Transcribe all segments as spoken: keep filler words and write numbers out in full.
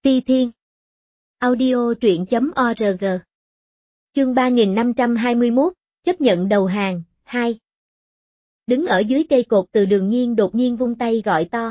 Phi Thiên. Audio truyện chấm org. Chương ba nghìn năm trăm hai mươi mốt, chấp nhận đầu hàng, hai. Đứng ở dưới cây cột Từ Đường Nhiên đột nhiên vung tay gọi to.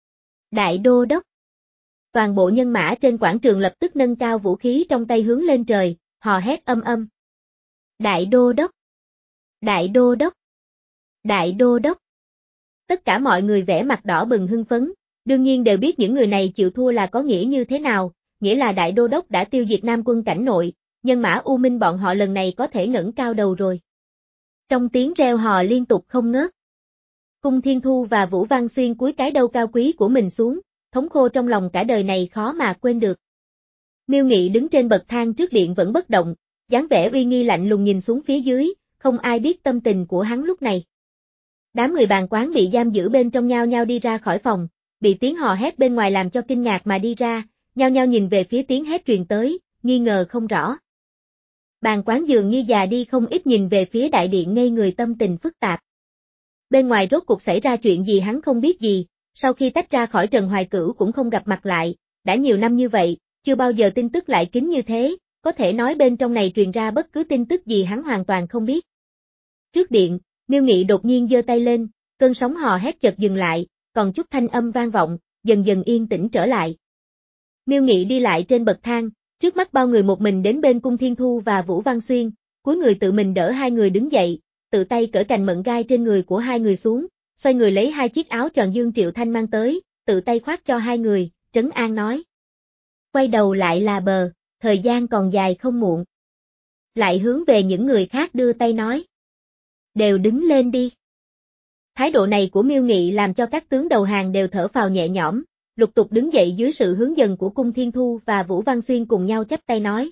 Đại đô đốc. Toàn bộ nhân mã trên quảng trường lập tức nâng cao vũ khí trong tay hướng lên trời, hò hét âm âm. Đại đô đốc. Đại đô đốc. Đại đô đốc. Tất cả mọi người vẻ mặt đỏ bừng hưng phấn, đương nhiên đều biết những người này chịu thua là có nghĩa như thế nào, nghĩa là đại đô đốc đã tiêu diệt Nam quân cảnh nội, nhân mã U Minh bọn họ lần này có thể ngẩng cao đầu rồi. Trong tiếng reo hò liên tục không ngớt. Cung Thiên Thu và Vũ Văn Xuyên cúi cái đầu cao quý của mình xuống, thống khổ trong lòng cả đời này khó mà quên được. Miêu Nghị đứng trên bậc thang trước điện vẫn bất động, dáng vẻ uy nghi lạnh lùng nhìn xuống phía dưới, không ai biết tâm tình của hắn lúc này. Đám người bàn quán bị giam giữ bên trong nhao nhao đi ra khỏi phòng, bị tiếng hò hét bên ngoài làm cho kinh ngạc mà đi ra, nhao nhao nhìn về phía tiếng hét truyền tới, nghi ngờ không rõ. Bàn quán dường như già đi không ít nhìn về phía đại điện ngây người tâm tình phức tạp. Bên ngoài rốt cuộc xảy ra chuyện gì hắn không biết gì, sau khi tách ra khỏi Trần Hoài Cửu cũng không gặp mặt lại, đã nhiều năm như vậy, chưa bao giờ tin tức lại kín như thế, có thể nói bên trong này truyền ra bất cứ tin tức gì hắn hoàn toàn không biết. Trước điện, Miêu Nghị đột nhiên giơ tay lên, cơn sóng hò hét chợt dừng lại, còn chút thanh âm vang vọng, dần dần yên tĩnh trở lại. Miêu Nghị đi lại trên bậc thang, trước mắt bao người một mình đến bên Cung Thiên Thu và Vũ Văn Xuyên, cúi người tự mình đỡ hai người đứng dậy, tự tay cởi cành mận gai trên người của hai người xuống, xoay người lấy hai chiếc áo tròn Dương Triệu Thanh mang tới, tự tay khoác cho hai người, trấn an nói. Quay đầu lại là bờ, thời gian còn dài không muộn. Lại hướng về những người khác đưa tay nói. Đều đứng lên đi. Thái độ này của Miêu Nghị làm cho các tướng đầu hàng đều thở phào nhẹ nhõm, lục tục đứng dậy dưới sự hướng dẫn của Cung Thiên Thu và Vũ Văn Xuyên cùng nhau chắp tay nói.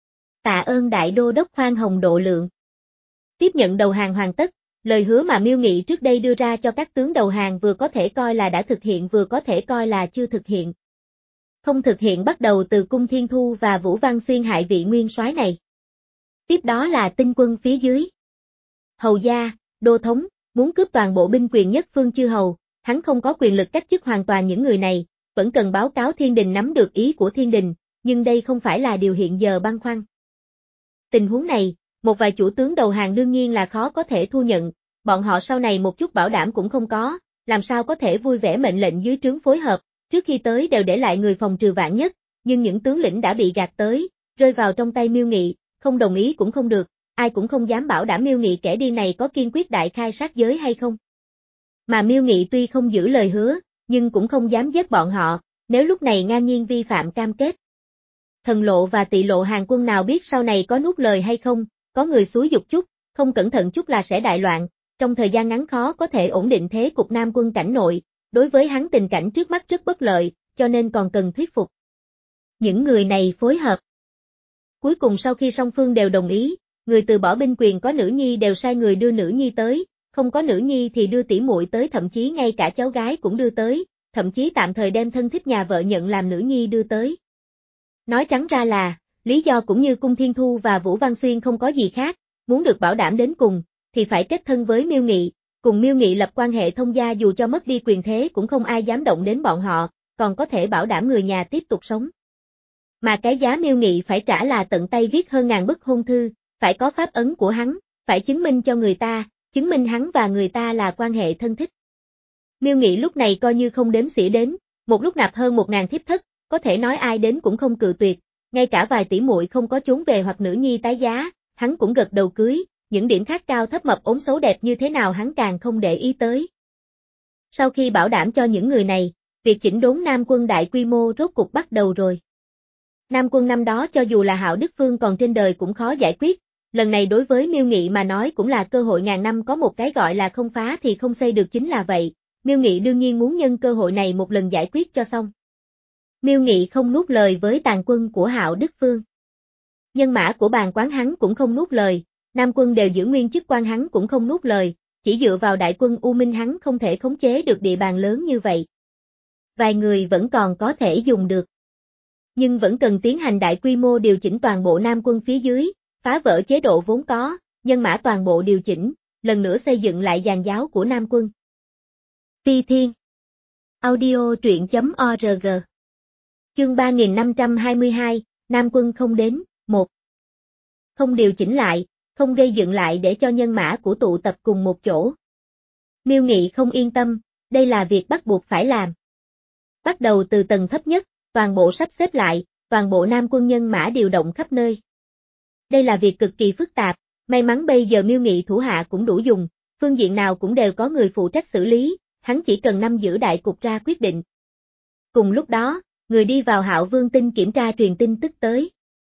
Tạ ơn đại đô đốc khoan hồng độ lượng. Tiếp nhận đầu hàng hoàn tất, lời hứa mà Miêu Nghị trước đây đưa ra cho các tướng đầu hàng vừa có thể coi là đã thực hiện vừa có thể coi là chưa thực hiện. Không thực hiện bắt đầu từ Cung Thiên Thu và Vũ Văn Xuyên hại vị nguyên soái này. Tiếp đó là tinh quân phía dưới. Hầu gia, đô thống, muốn cướp toàn bộ binh quyền nhất phương chư hầu, hắn không có quyền lực cách chức hoàn toàn những người này, vẫn cần báo cáo thiên đình nắm được ý của thiên đình, nhưng đây không phải là điều hiện giờ băn khoăn. Tình huống này, một vài chủ tướng đầu hàng đương nhiên là khó có thể thu nhận, bọn họ sau này một chút bảo đảm cũng không có, làm sao có thể vui vẻ mệnh lệnh dưới trướng phối hợp, trước khi tới đều để lại người phòng trừ vạn nhất, nhưng những tướng lĩnh đã bị gạt tới, rơi vào trong tay Miêu Nghị, không đồng ý cũng không được. Ai cũng không dám bảo đảm Miêu Nghị kẻ điên này có kiên quyết đại khai sát giới hay không. Mà Miêu Nghị tuy không giữ lời hứa, nhưng cũng không dám giết bọn họ, nếu lúc này ngang nhiên vi phạm cam kết. Thần Lộ và Tị Lộ hàng quân nào biết sau này có nuốt lời hay không, có người xúi giục chút, không cẩn thận chút là sẽ đại loạn, trong thời gian ngắn khó có thể ổn định thế cục Nam quân cảnh nội, đối với hắn tình cảnh trước mắt rất bất lợi, cho nên còn cần thuyết phục. Những người này phối hợp. Cuối cùng sau khi song phương đều đồng ý, người từ bỏ binh quyền có nữ nhi đều sai người đưa nữ nhi tới, không có nữ nhi thì đưa tỷ muội tới, thậm chí ngay cả cháu gái cũng đưa tới, thậm chí tạm thời đem thân thích nhà vợ nhận làm nữ nhi đưa tới. Nói trắng ra là, lý do cũng như Cung Thiên Thu và Vũ Văn Xuyên không có gì khác, muốn được bảo đảm đến cùng, thì phải kết thân với Miêu Nghị, cùng Miêu Nghị lập quan hệ thông gia dù cho mất đi quyền thế cũng không ai dám động đến bọn họ, còn có thể bảo đảm người nhà tiếp tục sống. Mà cái giá Miêu Nghị phải trả là tận tay viết hơn ngàn bức hôn thư, phải có pháp ấn của hắn, phải chứng minh cho người ta, chứng minh hắn và người ta là quan hệ thân thích. Miêu Nghị lúc này coi như không đếm xỉa đến, một lúc nạp hơn một ngàn thiếp thất, có thể nói ai đến cũng không cự tuyệt, ngay cả vài tỷ muội không có trốn về hoặc nữ nhi tái giá, hắn cũng gật đầu cưới, những điểm khác cao thấp mập ốm xấu đẹp như thế nào hắn càng không để ý tới. Sau khi bảo đảm cho những người này, việc chỉnh đốn Nam quân đại quy mô rốt cục bắt đầu rồi. Nam quân năm đó cho dù là Hạo Đức Phương còn trên đời cũng khó giải quyết, lần này đối với Miêu Nghị mà nói cũng là cơ hội ngàn năm có một cái gọi là không phá thì không xây được chính là vậy, Miêu Nghị đương nhiên muốn nhân cơ hội này một lần giải quyết cho xong. Miêu Nghị không nuốt lời với tàn quân của Hạo Đức Phương. Nhân mã của bàn quán hắn cũng không nuốt lời, Nam quân đều giữ nguyên chức quan hắn cũng không nuốt lời, chỉ dựa vào đại quân U Minh hắn không thể khống chế được địa bàn lớn như vậy. Vài người vẫn còn có thể dùng được. Nhưng vẫn cần tiến hành đại quy mô điều chỉnh toàn bộ Nam quân phía dưới, phá vỡ chế độ vốn có, nhân mã toàn bộ điều chỉnh, lần nữa xây dựng lại dàn giáo của Nam quân. Phi Thiên. Audio truyện chấm org. Chương ba nghìn năm trăm hai mươi hai, Nam quân không đến, một. Không điều chỉnh lại, không gây dựng lại để cho nhân mã của tụ tập cùng một chỗ. Miêu Nghị không yên tâm, đây là việc bắt buộc phải làm. Bắt đầu từ tầng thấp nhất, toàn bộ sắp xếp lại, toàn bộ Nam quân nhân mã điều động khắp nơi. Đây là việc cực kỳ phức tạp, may mắn bây giờ Miêu Nghị thủ hạ cũng đủ dùng, phương diện nào cũng đều có người phụ trách xử lý, hắn chỉ cần nắm giữ đại cục ra quyết định. Cùng lúc đó, người đi vào Hạo Vương Tinh kiểm tra truyền tin tức tới.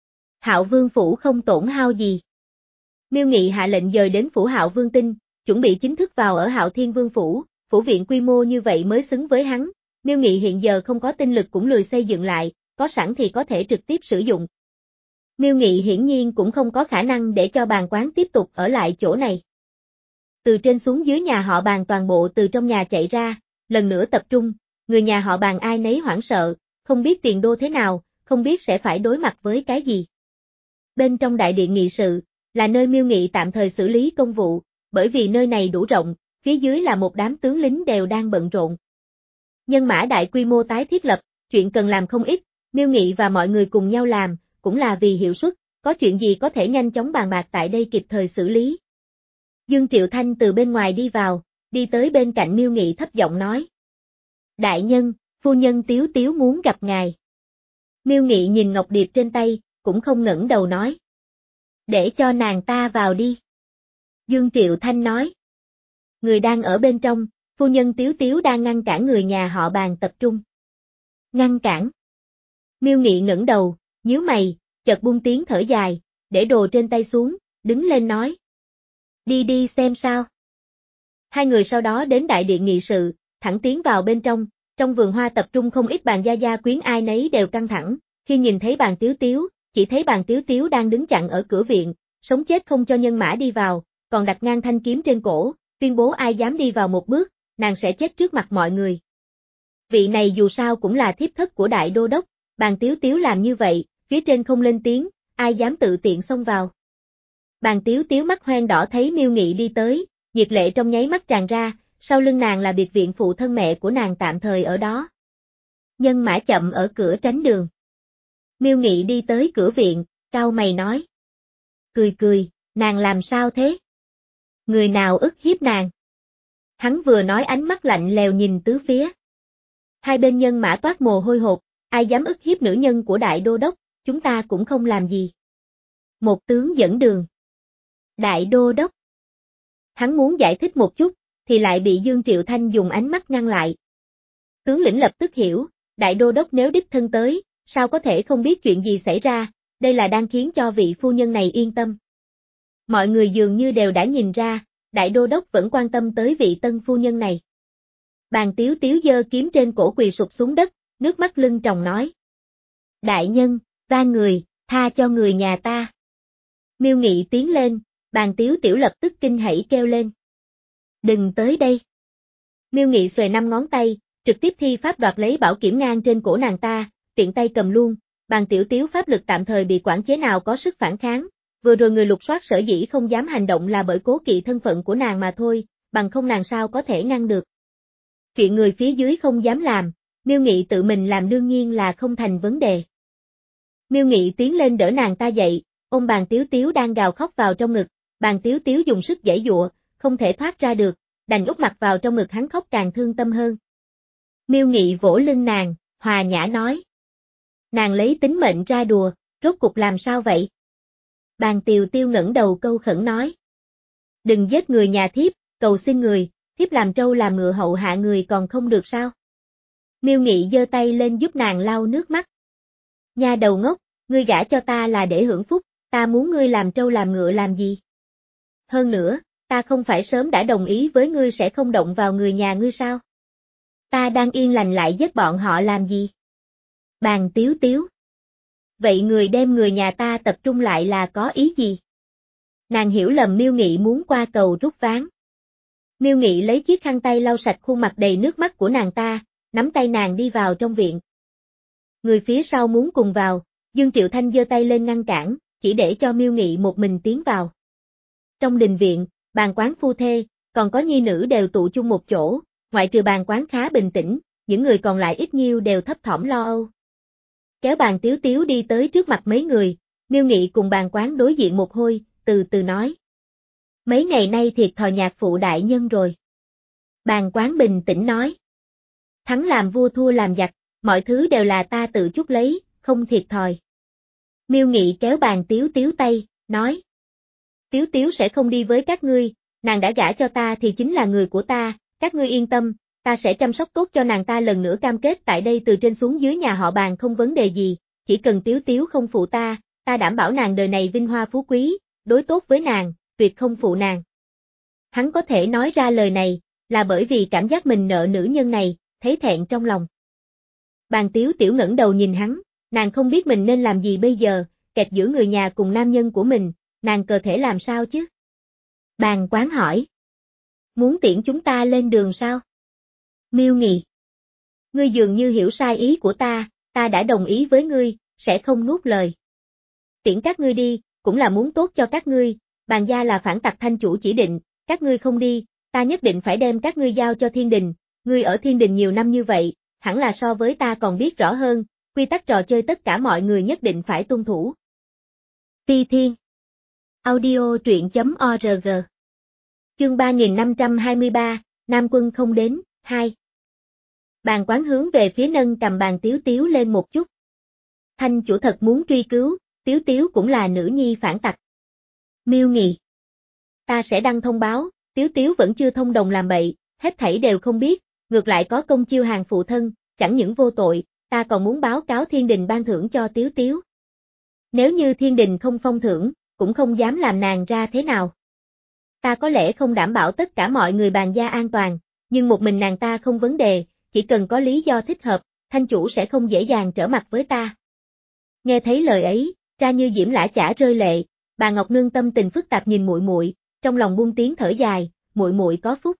Hạo Vương phủ không tổn hao gì. Miêu Nghị hạ lệnh dời đến phủ Hạo Vương Tinh, chuẩn bị chính thức vào ở Hạo Thiên Vương phủ, phủ viện quy mô như vậy mới xứng với hắn. Miêu Nghị hiện giờ không có tinh lực cũng lười xây dựng lại, có sẵn thì có thể trực tiếp sử dụng. Miêu Nghị hiển nhiên cũng không có khả năng để cho Bàn Quán tiếp tục ở lại chỗ này. Từ trên xuống dưới nhà họ Bàn toàn bộ từ trong nhà chạy ra, lần nữa tập trung, người nhà họ Bàn ai nấy hoảng sợ, không biết tiền đô thế nào, không biết sẽ phải đối mặt với cái gì. Bên trong đại điện nghị sự, là nơi Miêu Nghị tạm thời xử lý công vụ, bởi vì nơi này đủ rộng, phía dưới là một đám tướng lính đều đang bận rộn. Nhân mã đại quy mô tái thiết lập, chuyện cần làm không ít, Miêu Nghị và mọi người cùng nhau làm, cũng là vì hiệu suất, có chuyện gì có thể nhanh chóng bàn bạc tại đây kịp thời xử lý. Dương Triệu Thanh từ bên ngoài đi vào, đi tới bên cạnh Miêu Nghị thấp giọng nói. Đại nhân, phu nhân Tiếu Tiếu muốn gặp ngài. Miêu Nghị nhìn ngọc điệp trên tay, cũng không ngẩng đầu nói. Để cho nàng ta vào đi. Dương Triệu Thanh nói. Người đang ở bên trong, phu nhân Tiếu Tiếu đang ngăn cản người nhà họ Bàn tập trung. Ngăn cản. Miêu Nghị ngẩng đầu, nhíu mày, chợt buông tiếng thở dài, để đồ trên tay xuống, đứng lên nói. Đi đi xem sao. Hai người sau đó đến đại điện nghị sự, thẳng tiến vào bên trong, trong vườn hoa tập trung không ít Bàn gia gia quyến ai nấy đều căng thẳng, khi nhìn thấy Bàn Tiếu Tiếu, chỉ thấy Bàn Tiếu Tiếu đang đứng chặn ở cửa viện, sống chết không cho nhân mã đi vào, còn đặt ngang thanh kiếm trên cổ, tuyên bố ai dám đi vào một bước, nàng sẽ chết trước mặt mọi người. Vị này dù sao cũng là thiếp thất của đại đô đốc, Bàn Tiếu Tiếu làm như vậy, phía trên không lên tiếng, ai dám tự tiện xông vào. Bàn Tiếu Tiếu mắt hoen đỏ thấy Miêu Nghị đi tới, nhiệt lệ trong nháy mắt tràn ra, sau lưng nàng là biệt viện phụ thân mẹ của nàng tạm thời ở đó. Nhân mã chậm ở cửa tránh đường. Miêu Nghị đi tới cửa viện, cau mày nói. Cười cười, nàng làm sao thế? Người nào ức hiếp nàng? Hắn vừa nói ánh mắt lạnh lèo nhìn tứ phía. Hai bên nhân mã toát mồ hôi hột, ai dám ức hiếp nữ nhân của đại đô đốc, chúng ta cũng không làm gì. Một tướng dẫn đường. Đại đô đốc. Hắn muốn giải thích một chút, thì lại bị Dương Triệu Thanh dùng ánh mắt ngăn lại. Tướng lĩnh lập tức hiểu, đại đô đốc nếu đích thân tới, sao có thể không biết chuyện gì xảy ra, đây là đang khiến cho vị phu nhân này yên tâm. Mọi người dường như đều đã nhìn ra, đại đô đốc vẫn quan tâm tới vị tân phu nhân này. Bàn Tiếu Tiếu giơ kiếm trên cổ quỳ sụp xuống đất, nước mắt lưng tròng nói. Đại nhân, van người, tha cho người nhà ta. Miêu Nghị tiến lên, Bàn Tiếu Tiểu lập tức kinh hãi kêu lên. Đừng tới đây. Miêu Nghị xuề năm ngón tay, trực tiếp thi pháp đoạt lấy bảo kiếm ngang trên cổ nàng ta, tiện tay cầm luôn, Bàn Tiểu Tiếu pháp lực tạm thời bị quản chế nào có sức phản kháng, vừa rồi người lục soát sở dĩ không dám hành động là bởi cố kỵ thân phận của nàng mà thôi, bằng không nàng sao có thể ngăn được. Chuyện người phía dưới không dám làm, Miêu Nghị tự mình làm đương nhiên là không thành vấn đề. Miêu Nghị tiến lên đỡ nàng ta dậy, ôm Bàn Tiếu Tiếu đang gào khóc vào trong ngực, Bàn Tiếu Tiếu dùng sức giãy giụa, không thể thoát ra được, đành úp mặt vào trong ngực hắn khóc càng thương tâm hơn. Miêu Nghị vỗ lưng nàng, hòa nhã nói. Nàng lấy tính mệnh ra đùa, rốt cục làm sao vậy? Bàn Tiều Tiêu ngẩng đầu câu khẩn nói. Đừng giết người nhà thiếp, cầu xin người, thiếp làm trâu làm ngựa hậu hạ người còn không được sao? Miêu Nghị giơ tay lên giúp nàng lau nước mắt. Nha đầu ngốc, ngươi gả cho ta là để hưởng phúc, ta muốn ngươi làm trâu làm ngựa làm gì? Hơn nữa, ta không phải sớm đã đồng ý với ngươi sẽ không động vào người nhà ngươi sao? Ta đang yên lành lại giết bọn họ làm gì? Bàn Tiếu Tiếu. Vậy người đem người nhà ta tập trung lại là có ý gì? Nàng hiểu lầm Miêu Nghị muốn qua cầu rút ván. Miêu Nghị lấy chiếc khăn tay lau sạch khuôn mặt đầy nước mắt của nàng ta, nắm tay nàng đi vào trong viện. Người phía sau muốn cùng vào, Dương Triệu Thanh giơ tay lên ngăn cản, chỉ để cho Miêu Nghị một mình tiến vào. Trong đình viện, Bàn Quán phu thê, còn có nhi nữ đều tụ chung một chỗ, ngoại trừ Bàn Quán khá bình tĩnh, những người còn lại ít nhiêu đều thấp thỏm lo âu. kéo Bàn Tiếu Tiếu đi tới trước mặt mấy người, Miêu Nghị cùng Bàn Quán đối diện một hồi, từ từ nói. Mấy ngày nay thiệt thòi nhạc phụ đại nhân rồi. Bàn Quán bình tĩnh nói. Thắng làm vua thua làm giặc, mọi thứ đều là ta tự chuốc lấy, không thiệt thòi. Miêu Nghị kéo Bàn Tiếu Tiếu tay, nói. Tiếu Tiếu sẽ không đi với các ngươi, nàng đã gả cho ta thì chính là người của ta, các ngươi yên tâm, ta sẽ chăm sóc tốt cho nàng, ta lần nữa cam kết tại đây từ trên xuống dưới nhà họ Bàn không vấn đề gì, chỉ cần Tiếu Tiếu không phụ ta, ta đảm bảo nàng đời này vinh hoa phú quý, đối tốt với nàng, tuyệt không phụ nàng. Hắn có thể nói ra lời này, là bởi vì cảm giác mình nợ nữ nhân này, thấy thẹn trong lòng. Bàn Tiếu Tiểu ngẩng đầu nhìn hắn, nàng không biết mình nên làm gì bây giờ, kẹt giữa người nhà cùng nam nhân của mình, nàng cơ thể làm sao chứ? Bàn Quán hỏi. Muốn tiễn chúng ta lên đường sao? Miêu Nghị. Ngươi dường như hiểu sai ý của ta, ta đã đồng ý với ngươi, sẽ không nuốt lời. Tiễn các ngươi đi, cũng là muốn tốt cho các ngươi, Bàn gia là phản tặc thanh chủ chỉ định, các ngươi không đi, ta nhất định phải đem các ngươi giao cho thiên đình, ngươi ở thiên đình nhiều năm như vậy, hẳn là so với ta còn biết rõ hơn, quy tắc trò chơi tất cả mọi người nhất định phải tuân thủ. Phi Thiên. Audio truyện chấm org. Chương ba nghìn năm trăm hai mươi ba, Nam Quân không đến, hai. Bàn Quán hướng về phía nâng cầm Bàn Tiếu Tiếu lên một chút. Thanh chủ thật muốn truy cứu, Tiếu Tiếu cũng là nữ nhi phản tặc. Miêu Nghị. Ta sẽ đăng thông báo, Tiếu Tiếu vẫn chưa thông đồng làm bậy, hết thảy đều không biết, ngược lại có công chiêu hàng phụ thân, chẳng những vô tội, ta còn muốn báo cáo thiên đình ban thưởng cho Tiếu Tiếu. Nếu như thiên đình không phong thưởng, cũng không dám làm nàng ra thế nào. Ta có lẽ không đảm bảo tất cả mọi người Bàn gia an toàn, nhưng một mình nàng ta không vấn đề, chỉ cần có lý do thích hợp, thanh chủ sẽ không dễ dàng trở mặt với ta. Nghe thấy lời ấy, Tra Như Diễm lã chả rơi lệ, bà Ngọc Nương tâm tình phức tạp nhìn muội muội, trong lòng buông tiếng thở dài, muội muội có phúc.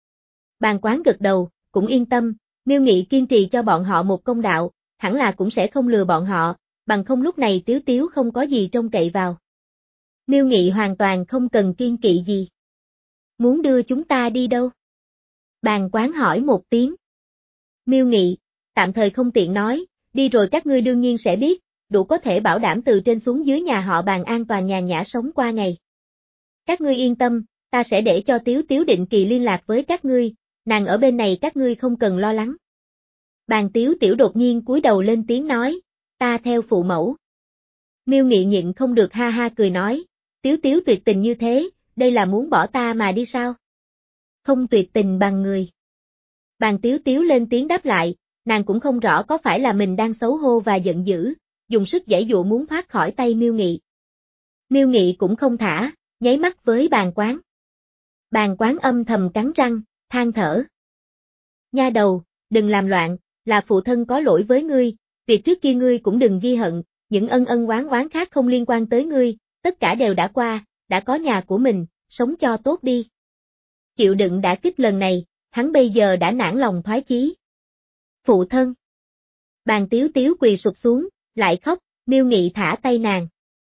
Bàn Quán gật đầu, cũng yên tâm, Miêu Nghị kiên trì cho bọn họ một công đạo, hẳn là cũng sẽ không lừa bọn họ, bằng không lúc này Tiếu Tiếu không có gì trông cậy vào. Miêu Nghị hoàn toàn không cần kiên kỵ gì. Muốn đưa chúng ta đi đâu? Bàn Quán hỏi một tiếng. Miêu Nghị, tạm thời không tiện nói, đi rồi các ngươi đương nhiên sẽ biết, đủ có thể bảo đảm từ trên xuống dưới nhà họ Bàn an toàn nhàn nhã sống qua ngày. Các ngươi yên tâm, ta sẽ để cho Tiếu Tiếu định kỳ liên lạc với các ngươi, nàng ở bên này các ngươi không cần lo lắng. Bàn Tiếu Tiểu đột nhiên cúi đầu lên tiếng nói, ta theo phụ mẫu. Miêu Nghị nhịn không được ha ha cười nói, Tiếu Tiếu tuyệt tình như thế, đây là muốn bỏ ta mà đi sao? Không tuyệt tình bằng người. Bàn Tiếu Tiếu lên tiếng đáp lại, nàng cũng không rõ có phải là mình đang xấu hô và giận dữ, dùng sức giãy dụa muốn thoát khỏi tay Miêu Nghị. Miêu Nghị cũng không thả, nháy mắt với Bàn Quán. Bàn Quán âm thầm cắn răng, than thở. Nha đầu, đừng làm loạn, là phụ thân có lỗi với ngươi, việc trước kia ngươi cũng đừng ghi hận, những ân ân oán oán khác không liên quan tới ngươi, tất cả đều đã qua, đã có nhà của mình, sống cho tốt đi. Chịu đựng đả kích lần này, hắn bây giờ đã nản lòng thoái chí. Phụ thân. Bàn Tiếu Tiếu quỳ sụp xuống, lại khóc, Miêu Nghị thả tay nàng.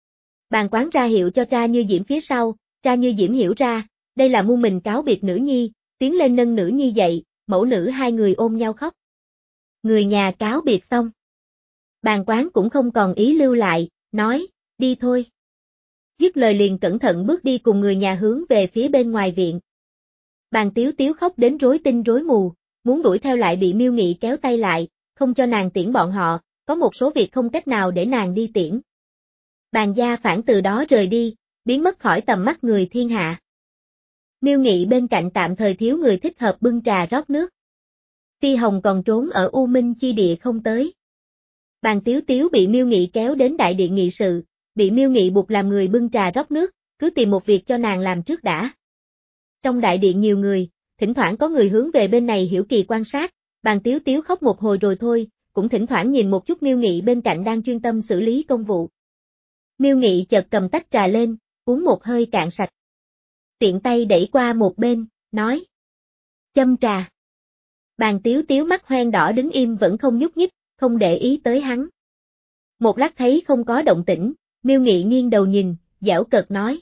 Bàn Quán ra hiệu cho Tra Như Diễm phía sau, Tra Như Diễm hiểu ra, đây là muôn mình cáo biệt nữ nhi, tiến lên nâng nữ nhi dậy, mẫu nữ hai người ôm nhau khóc. Người nhà cáo biệt xong. Bàn Quán cũng không còn ý lưu lại, nói, đi thôi. Dứt lời liền cẩn thận bước đi cùng người nhà hướng về phía bên ngoài viện. Bàn Tiếu Tiếu khóc đến rối tinh rối mù, muốn đuổi theo lại bị Miêu Nghị kéo tay lại, không cho nàng tiễn bọn họ, có một số việc không cách nào để nàng đi tiễn. Bàn gia phản từ đó rời đi, biến mất khỏi tầm mắt người thiên hạ. Miêu Nghị bên cạnh tạm thời thiếu người thích hợp bưng trà rót nước. Phi Hồng còn trốn ở U Minh chi địa không tới. Bàn Tiếu Tiếu bị Miêu Nghị kéo đến đại điện nghị sự, bị Miêu Nghị buộc làm người bưng trà rót nước, cứ tìm một việc cho nàng làm trước đã. Trong đại điện nhiều người, thỉnh thoảng có người hướng về bên này hiểu kỳ quan sát, Bàn Tiếu Tiếu khóc một hồi rồi thôi, cũng thỉnh thoảng nhìn một chút Miêu Nghị bên cạnh đang chuyên tâm xử lý công vụ. Miêu Nghị chợt cầm tách trà lên, uống một hơi cạn sạch. Tiện tay đẩy qua một bên, nói. Châm trà. Bàn Tiếu Tiếu mắt hoen đỏ đứng im vẫn không nhúc nhích, không để ý tới hắn. Một lát thấy không có động tĩnh, Miêu Nghị nghiêng đầu nhìn, giễu cợt nói.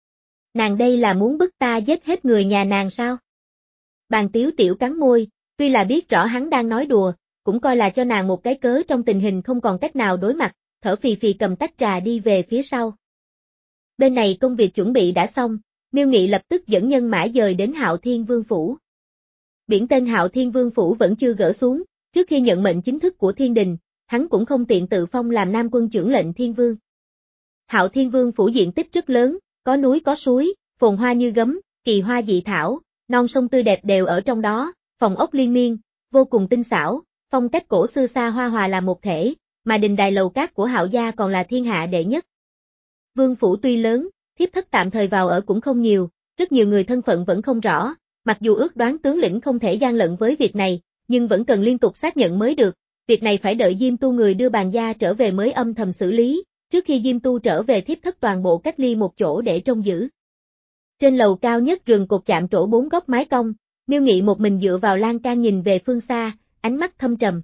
Nàng đây là muốn bức ta giết hết người nhà nàng sao? Bàn Tiếu Tiểu cắn môi, tuy là biết rõ hắn đang nói đùa, cũng coi là cho nàng một cái cớ trong tình hình không còn cách nào đối mặt, thở phì phì cầm tách trà đi về phía sau. Bên này công việc chuẩn bị đã xong, Miêu Nghị lập tức dẫn nhân mã dời đến Hạo Thiên Vương Phủ. Biển tên Hạo Thiên Vương Phủ vẫn chưa gỡ xuống, trước khi nhận mệnh chính thức của Thiên Đình, hắn cũng không tiện tự phong làm Nam Quân Chưởng lệnh Thiên Vương. Hạo Thiên Vương Phủ diện tích rất lớn, có núi có suối, phồn hoa như gấm, kỳ hoa dị thảo, non sông tươi đẹp đều ở trong đó, phòng ốc liên miên, vô cùng tinh xảo, phong cách cổ xưa xa hoa hòa là một thể, mà đình đài lầu cát của Hạo gia còn là thiên hạ đệ nhất. Vương Phủ tuy lớn, thiếp thất tạm thời vào ở cũng không nhiều, rất nhiều người thân phận vẫn không rõ, mặc dù ước đoán tướng lĩnh không thể gian lận với việc này, nhưng vẫn cần liên tục xác nhận mới được, việc này phải đợi Diêm Tu người đưa bàn gia trở về mới âm thầm xử lý, trước khi Diêm Tu trở về thiếp thất toàn bộ cách ly một chỗ để trông giữ. Trên lầu cao nhất rừng cột chạm trổ bốn góc mái cong, Miêu Nghị một mình dựa vào lan can nhìn về phương xa, ánh mắt thâm trầm.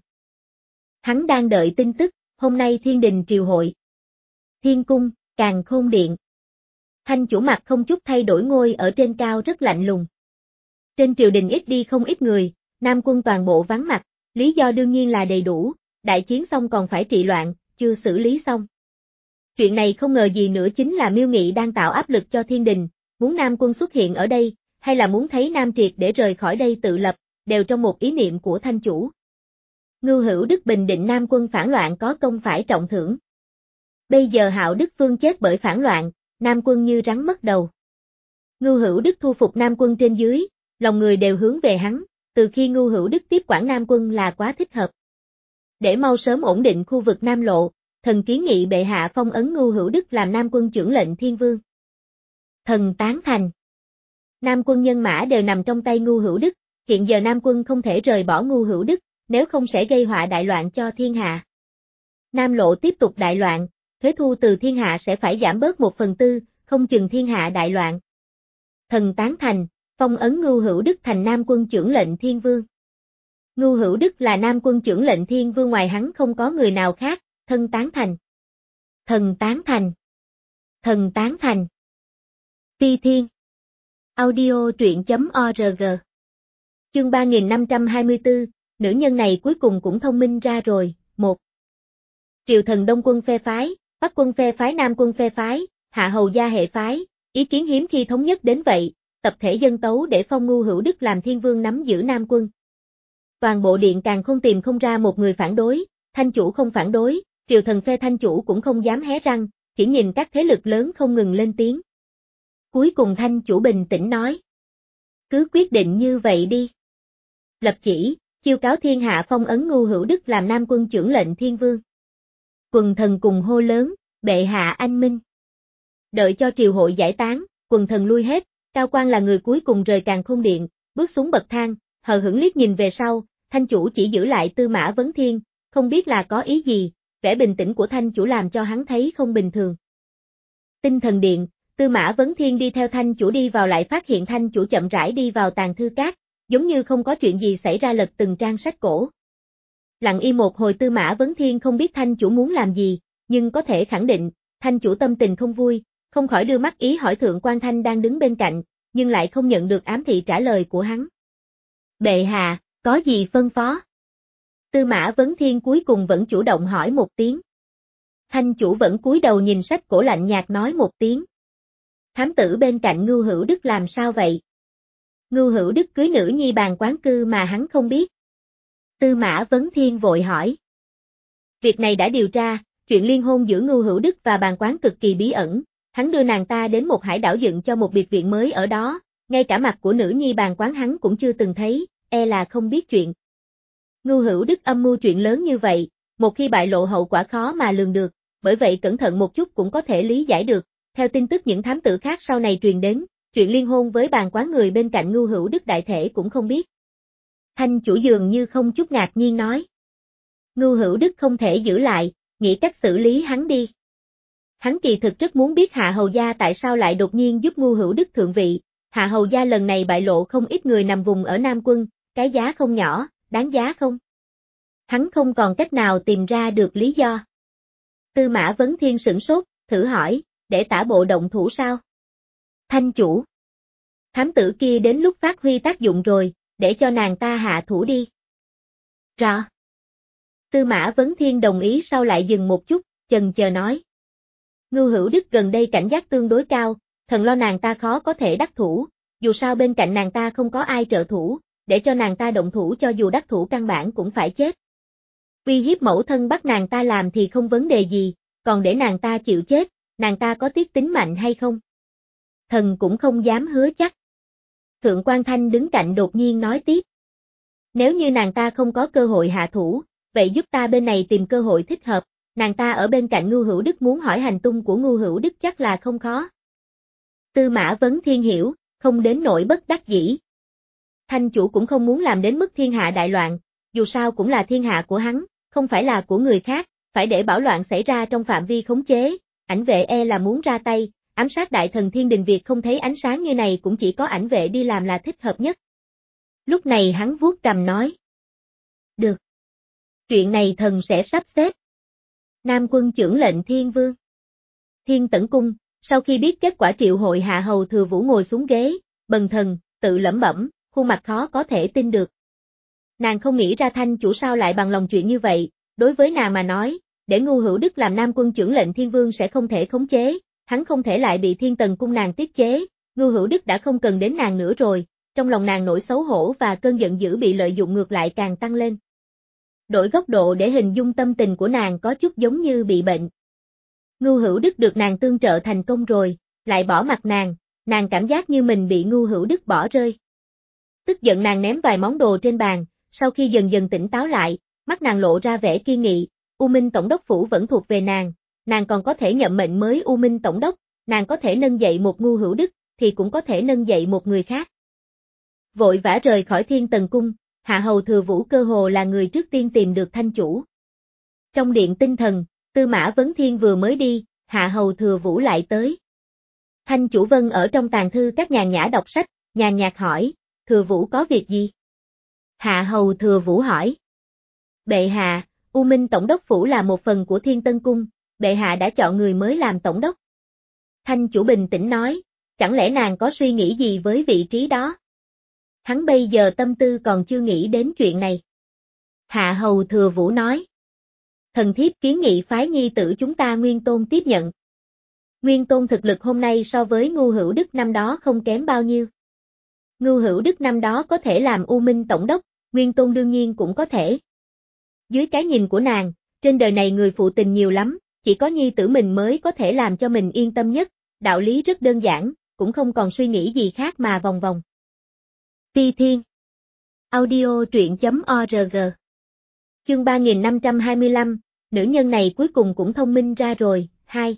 Hắn đang đợi tin tức, hôm nay Thiên Đình triều hội. Thiên cung, Càn Khôn Điện. Thanh chủ mặt không chút thay đổi ngôi ở trên cao rất lạnh lùng. Trên triều đình ít đi không ít người, Nam Quân toàn bộ vắng mặt, lý do đương nhiên là đầy đủ, đại chiến xong còn phải trị loạn, chưa xử lý xong. Chuyện này không ngờ gì nữa chính là Miêu Nghị đang tạo áp lực cho Thiên Đình, muốn Nam Quân xuất hiện ở đây, hay là muốn thấy Nam Triệt để rời khỏi đây tự lập, đều trong một ý niệm của Thanh chủ. Ngưu Hữu Đức bình định Nam Quân phản loạn có công phải trọng thưởng. Bây giờ Hạo Đức Phương chết bởi phản loạn, Nam Quân như rắn mất đầu. Ngưu Hữu Đức thu phục Nam Quân trên dưới, lòng người đều hướng về hắn, từ khi Ngưu Hữu Đức tiếp quản Nam Quân là quá thích hợp. Để mau sớm ổn định khu vực Nam Lộ, thần kiến nghị bệ hạ phong ấn Ngưu Hữu Đức làm Nam Quân chưởng lệnh Thiên Vương. Thần tán thành. Nam Quân nhân mã đều nằm trong tay Ngưu Hữu Đức, hiện giờ Nam Quân không thể rời bỏ Ngưu Hữu Đức, nếu không sẽ gây họa đại loạn cho thiên hạ. Nam Lộ tiếp tục đại loạn, thuế thu từ thiên hạ sẽ phải giảm bớt một phần tư, không chừng thiên hạ đại loạn. Thần tán thành, phong ấn Ngưu Hữu Đức thành Nam Quân chưởng lệnh Thiên Vương. Ngưu Hữu Đức là Nam Quân chưởng lệnh Thiên Vương, ngoài hắn không có người nào khác, thân tán thành. Thần tán thành. Thần tán thành. Phi Thiên. Audio truyện chấm org. Chương ba nghìn năm trăm hai mươi tư, nữ nhân này cuối cùng cũng thông minh ra rồi. Một. Triều thần Đông Quân phe phái, Bắc Quân phe phái, Nam Quân phe phái, Hạ Hầu gia hệ phái, ý kiến hiếm khi thống nhất đến vậy, tập thể dân tấu để phong Ngưu Hữu Đức làm Thiên Vương nắm giữ Nam Quân. Toàn bộ điện càng không tìm không ra một người phản đối, Thanh chủ không phản đối, triều thần phe Thanh chủ cũng không dám hé răng, chỉ nhìn các thế lực lớn không ngừng lên tiếng. Cuối cùng Thanh chủ bình tĩnh nói. Cứ quyết định như vậy đi. Lập chỉ, chiêu cáo thiên hạ phong ấn Ngưu Hữu Đức làm Nam Quân chưởng lệnh Thiên Vương. Quần thần cùng hô lớn, bệ hạ anh minh. Đợi cho triều hội giải tán, quần thần lui hết, Cao Quan là người cuối cùng rời Càn Khôn Điện, bước xuống bậc thang, hờ hững liếc nhìn về sau, Thanh chủ chỉ giữ lại Tư Mã Vấn Thiên, không biết là có ý gì, vẻ bình tĩnh của Thanh chủ làm cho hắn thấy không bình thường. Tinh Thần Điện, Tư Mã Vấn Thiên đi theo Thanh chủ đi vào lại phát hiện Thanh chủ chậm rãi đi vào tàng thư cát, giống như không có chuyện gì xảy ra, lật từng trang sách cổ. Lặng im một hồi Tư Mã Vấn Thiên không biết Thanh chủ muốn làm gì, nhưng có thể khẳng định, Thanh chủ tâm tình không vui, không khỏi đưa mắt ý hỏi Thượng quan Thanh đang đứng bên cạnh, nhưng lại không nhận được ám thị trả lời của hắn. Bệ hạ, có gì phân phó? Tư Mã Vấn Thiên cuối cùng vẫn chủ động hỏi một tiếng. Thanh chủ vẫn cúi đầu nhìn sách cổ lạnh nhạt nói một tiếng. Thám tử bên cạnh Ngưu Hữu Đức làm sao vậy? Ngưu Hữu Đức cưới nữ nhi Bàn Quán Cư mà hắn không biết. Tư Mã Vấn Thiên vội hỏi. Việc này đã điều tra, chuyện liên hôn giữa Ngưu Hữu Đức và Bàn Quán cực kỳ bí ẩn, hắn đưa nàng ta đến một hải đảo dựng cho một biệt viện mới ở đó, ngay cả mặt của nữ nhi Bàn Quán hắn cũng chưa từng thấy, e là không biết chuyện. Ngưu Hữu Đức âm mưu chuyện lớn như vậy, một khi bại lộ hậu quả khó mà lường được, bởi vậy cẩn thận một chút cũng có thể lý giải được. Theo tin tức những thám tử khác sau này truyền đến, chuyện liên hôn với Bàn Quán người bên cạnh Ngưu Hữu Đức đại thể cũng không biết. Thanh chủ dường như không chút ngạc nhiên nói. Ngưu Hữu Đức không thể giữ lại, nghĩ cách xử lý hắn đi. Hắn kỳ thực rất muốn biết Hạ Hầu gia tại sao lại đột nhiên giúp Ngưu Hữu Đức thượng vị. Hạ Hầu gia lần này bại lộ không ít người nằm vùng ở Nam Quân, cái giá không nhỏ, đáng giá không? Hắn không còn cách nào tìm ra được lý do. Tư Mã Vấn Thiên sửng sốt, thử hỏi, để tả bộ động thủ sao? Thanh chủ. Thám tử kia đến lúc phát huy tác dụng rồi, để cho nàng ta hạ thủ đi. Rõ. Tư Mã Vấn Thiên đồng ý sau lại dừng một chút, chần chờ nói. Ngưu Hữu Đức gần đây cảnh giác tương đối cao, thần lo nàng ta khó có thể đắc thủ, dù sao bên cạnh nàng ta không có ai trợ thủ, để cho nàng ta động thủ cho dù đắc thủ căn bản cũng phải chết. Uy hiếp mẫu thân bắt nàng ta làm thì không vấn đề gì, còn để nàng ta chịu chết, nàng ta có tiếc tính mạnh hay không? Thần cũng không dám hứa chắc. Thượng Quan Thanh đứng cạnh đột nhiên nói tiếp. Nếu như nàng ta không có cơ hội hạ thủ, vậy giúp ta bên này tìm cơ hội thích hợp, nàng ta ở bên cạnh Ngưu Hữu Đức muốn hỏi hành tung của Ngưu Hữu Đức chắc là không khó. Tư Mã Vấn Thiên hiểu, không đến nỗi bất đắc dĩ. Thanh chủ cũng không muốn làm đến mức thiên hạ đại loạn, dù sao cũng là thiên hạ của hắn, không phải là của người khác, phải để bạo loạn xảy ra trong phạm vi khống chế, ảnh vệ e là muốn ra tay, ám sát đại thần Thiên Đình việc không thấy ánh sáng như này cũng chỉ có ảnh vệ đi làm là thích hợp nhất. Lúc này hắn vuốt cằm nói. Được. Chuyện này thần sẽ sắp xếp. Nam quân chưởng lệnh Thiên Vương. Thiên Tẩn Cung, sau khi biết kết quả triệu hội Hạ Hầu Thừa Vũ ngồi xuống ghế, bần thần, tự lẩm bẩm, khuôn mặt khó có thể tin được. Nàng không nghĩ ra Thanh chủ sao lại bằng lòng chuyện như vậy, đối với nàng mà nói, để Ngưu Hữu Đức làm Nam quân chưởng lệnh Thiên Vương sẽ không thể khống chế, hắn không thể lại bị Thiên Tần Cung nàng tiết chế, Ngưu Hữu Đức đã không cần đến nàng nữa rồi, trong lòng nàng nỗi xấu hổ và cơn giận dữ bị lợi dụng ngược lại càng tăng lên. Đổi góc độ để hình dung tâm tình của nàng có chút giống như bị bệnh. Ngưu Hữu Đức được nàng tương trợ thành công rồi, lại bỏ mặt nàng, nàng cảm giác như mình bị Ngưu Hữu Đức bỏ rơi. Tức giận nàng ném vài món đồ trên bàn, sau khi dần dần tỉnh táo lại, mắt nàng lộ ra vẻ kiên nghị, U Minh Tổng đốc phủ vẫn thuộc về nàng, nàng còn có thể nhậm mệnh mới U Minh Tổng đốc, nàng có thể nâng dậy một Ngưu Hữu Đức, thì cũng có thể nâng dậy một người khác. Vội vã rời khỏi Thiên Tần Cung, Hạ Hầu Thừa Vũ cơ hồ là người trước tiên tìm được Thanh chủ. Trong điện tinh thần, Tư Mã Vấn Thiên vừa mới đi, Hạ Hầu Thừa Vũ lại tới. Thanh chủ Vân ở trong tàng thư các nhàn nhã đọc sách, nhàn nhạt hỏi, Thừa Vũ có việc gì? Hạ Hầu Thừa Vũ hỏi. Bệ hạ, U Minh Tổng đốc phủ là một phần của Thiên Tân Cung, bệ hạ đã chọn người mới làm tổng đốc. Thanh chủ bình tĩnh nói, chẳng lẽ nàng có suy nghĩ gì với vị trí đó? Hắn bây giờ tâm tư còn chưa nghĩ đến chuyện này. Hạ Hầu Thừa Vũ nói. Thần thiếp kiến nghị phái nhi tử chúng ta Nguyên Tôn tiếp nhận. Nguyên Tôn thực lực hôm nay so với Ngưu Hữu Đức năm đó không kém bao nhiêu. Ngưu Hữu Đức năm đó có thể làm U Minh Tổng đốc, Nguyên Tôn đương nhiên cũng có thể. Dưới cái nhìn của nàng, trên đời này người phụ tình nhiều lắm, chỉ có nhi tử mình mới có thể làm cho mình yên tâm nhất, đạo lý rất đơn giản, cũng không còn suy nghĩ gì khác mà vòng vòng. Ti Thiên Audio truyện.org Chương ba nghìn năm trăm hai mươi lăm, nữ nhân này cuối cùng cũng thông minh ra rồi, hai.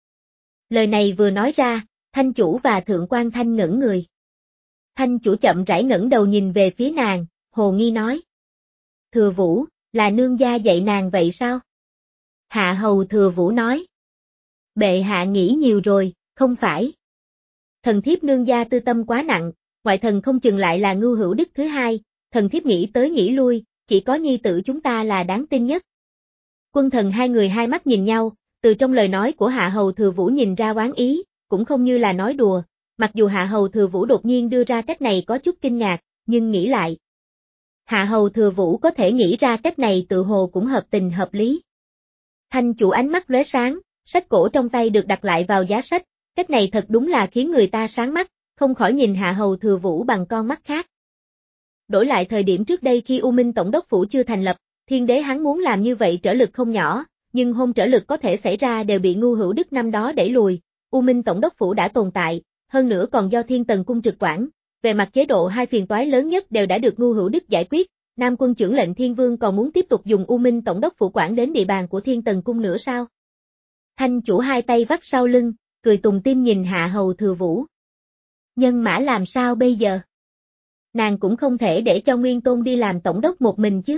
Lời này vừa nói ra, Thanh chủ và Thượng Quan Thanh ngẩn người. Thanh chủ chậm rãi ngẩng đầu nhìn về phía nàng, hồ nghi nói. Thừa Vũ, là nương gia dạy nàng vậy sao? Hạ Hầu Thừa Vũ nói. Bệ hạ nghĩ nhiều rồi, không phải. Thần thiếp nương gia tư tâm quá nặng, ngoại thần không chừng lại là Ngưu Hữu Đức thứ hai, thần thiếp nghĩ tới nghĩ lui, chỉ có nhi tử chúng ta là đáng tin nhất. Quân thần hai người hai mắt nhìn nhau, từ trong lời nói của Hạ Hầu Thừa Vũ nhìn ra oán ý, cũng không như là nói đùa, mặc dù Hạ Hầu Thừa Vũ đột nhiên đưa ra cách này có chút kinh ngạc, nhưng nghĩ lại. Hạ Hầu Thừa Vũ có thể nghĩ ra cách này tự hồ cũng hợp tình hợp lý. Thanh chủ ánh mắt lóe sáng, sách cổ trong tay được đặt lại vào giá sách, cách này thật đúng là khiến người ta sáng mắt, không khỏi nhìn Hạ Hầu Thừa Vũ bằng con mắt khác. Đổi lại thời điểm trước đây khi U Minh Tổng đốc phủ chưa thành lập, Thiên đế hắn muốn làm như vậy trở lực không nhỏ, nhưng hôn trở lực có thể xảy ra đều bị Ngưu Hữu Đức năm đó đẩy lùi, U Minh Tổng đốc phủ đã tồn tại, hơn nữa còn do Thiên Tần Cung trực quản, về mặt chế độ hai phiền toái lớn nhất đều đã được Ngưu Hữu Đức giải quyết, Nam quân chưởng lệnh Thiên Vương còn muốn tiếp tục dùng U Minh Tổng đốc phủ quản đến địa bàn của Thiên Tần Cung nữa sao? Thanh chủ hai tay vắt sau lưng, cười tùng tim nhìn Hạ Hầu Thừa Vũ. Nhân mã làm sao bây giờ? Nàng cũng không thể để cho Nguyên Tôn đi làm tổng đốc một mình chứ.